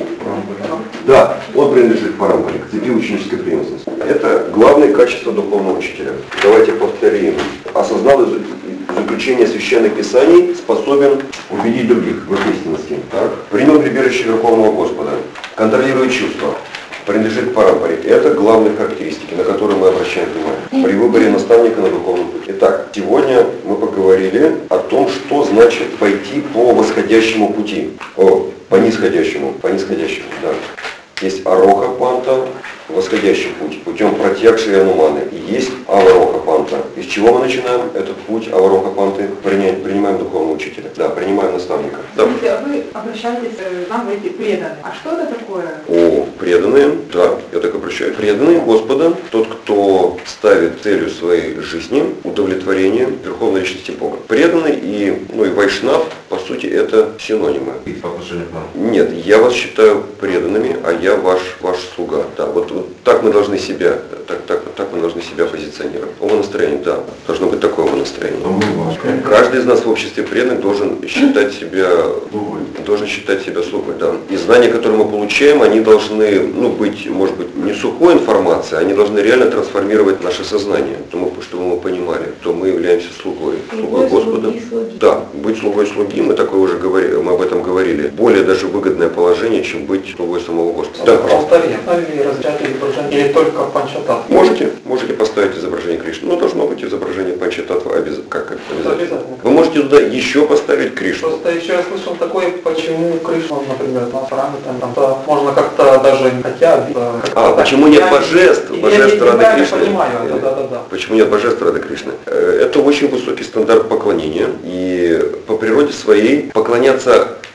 Да, он принадлежит к парампаре, к цепи ученической преемственности. Это главное качество духовного учителя. Давайте повторим. Осознал заключение священных писаний, способен убедить других в их истинности. Так? Принял прибежище Верховного Господа, контролирует чувства, принадлежит к парампаре. Это главные характеристики, на которые мы обращаем внимание при выборе наставника на духовном пути. Итак, сегодня мы поговорили о том, что значит пойти по восходящему пути. О, по нисходящему, по нисходящему, да. Есть Ароха Панта, восходящий путь, путем Пратьякши и Ануманы. И есть Авароха Панта. Из чего мы начинаем этот путь Авароха Панты? Принять, принимаем духовного учителя. Да, принимаем наставника. Да. А вы обращаетесь к нам, эти преданные. А что это такое? О, преданные, да, я так обращаюсь. Преданные Господа, тот, кто ставит целью своей жизни удовлетворение Верховной Личности Бога. Преданный и, ну, и Вайшнав, по сути, это синонимы. И по отношению к нам. Нет, я вас считаю преданными, а я ваш, ваш слуга. Да, вот, вот так мы должны себя, так, так, так мы должны себя позиционировать. Умонастроение, да, должно быть такое умонастроение. Каждый из нас в обществе преданных должен считать себя, должен считать себя слугой, да. И знания, которые мы получаем, они должны, ну, быть, может быть, не сухой информацией, они должны реально трансформировать наше сознание, чтобы мы, чтобы мы понимали, что мы являемся слугой, слугой Господа. Да, быть слугой слуги, мы такое уже говорили, мы об этом говорили. Более даже выгодное положение, чем быть слугой самого Господа. Да. Алтаре ставили распятие изображение или только панчатат? Можете, можете поставить изображение Кришны, но должно быть изображение панчататва обязательно. Как обязательно? обязательно. Вы можете туда еще поставить Кришну. Просто еще я слышал такое, почему Кришну, например, на храме, там, там, можно как-то даже не хотя. А, почему нет божеств? Божеств Рады Кришны. Понимаю, да, да, да, да. Почему нет божеств Рады Кришны? Это очень высокий стандарт поклонения. И по природе своей поклоняться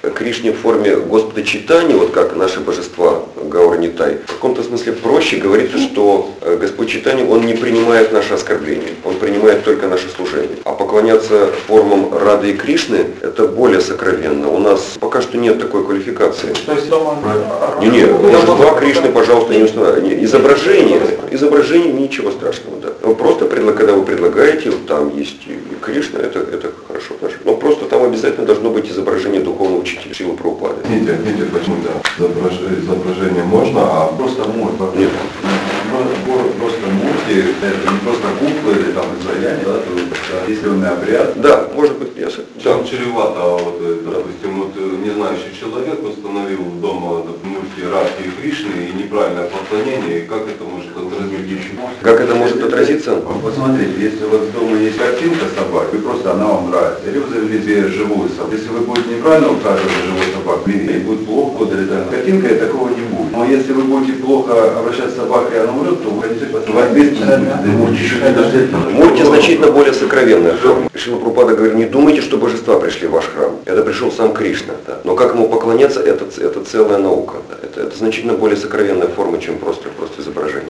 Кришне в форме Господа читания, вот как наши божества Гаура Нитай, в каком-то смысле проще говорится, что Господь читания, Он не принимает наши оскорбления, Он принимает только наше служение. А поклоняться формам Рады и Кришны, это более сокровенно. У нас пока что нет такой квалификации. То есть дома... Не, не, божества Кришны, пожалуйста, не устанавливайте. Изображение, изображение ничего страшного, да. Вы просто, когда вы предлагаете, вот там есть и Кришна, это, это хорошо даже. Но просто там обязательно должно быть изображение духовного учителя Шрилы Прабхупады. Видите, видите, почему да? Изображ- Изображение можно, а Просто можно. Нет. Просто мурти, это не просто куклы или там изваяние, да, то есть определенный обряд. Да, может быть, я с- да. Чем чревато, а вот, э, допустим, вот э, незнающий человек установил дома мульти Радхи и Кришны и неправильное поклонение, и как это может отразиться? Как это может отразиться? Вот смотрите, если вот дома есть картинка собаки, и просто она вам нравится, или вы заведете живую собаку. Если вы будете неправильно ухаживать за живой собакой, ей будет плохо, вот, или так. Картинкой такого не будет. Но если вы будете плохо обращаться с собакой, и она умрет, то вы несете ответственность. Мурти значительно более сокровенная форма. Шрила Прабхупада говорит, не думайте, что божества пришли в ваш храм. Это пришел сам Кришна. Да. Но как ему поклоняться, это, это целая наука. Да. Это, это значительно более сокровенная форма, чем просто, просто изображение.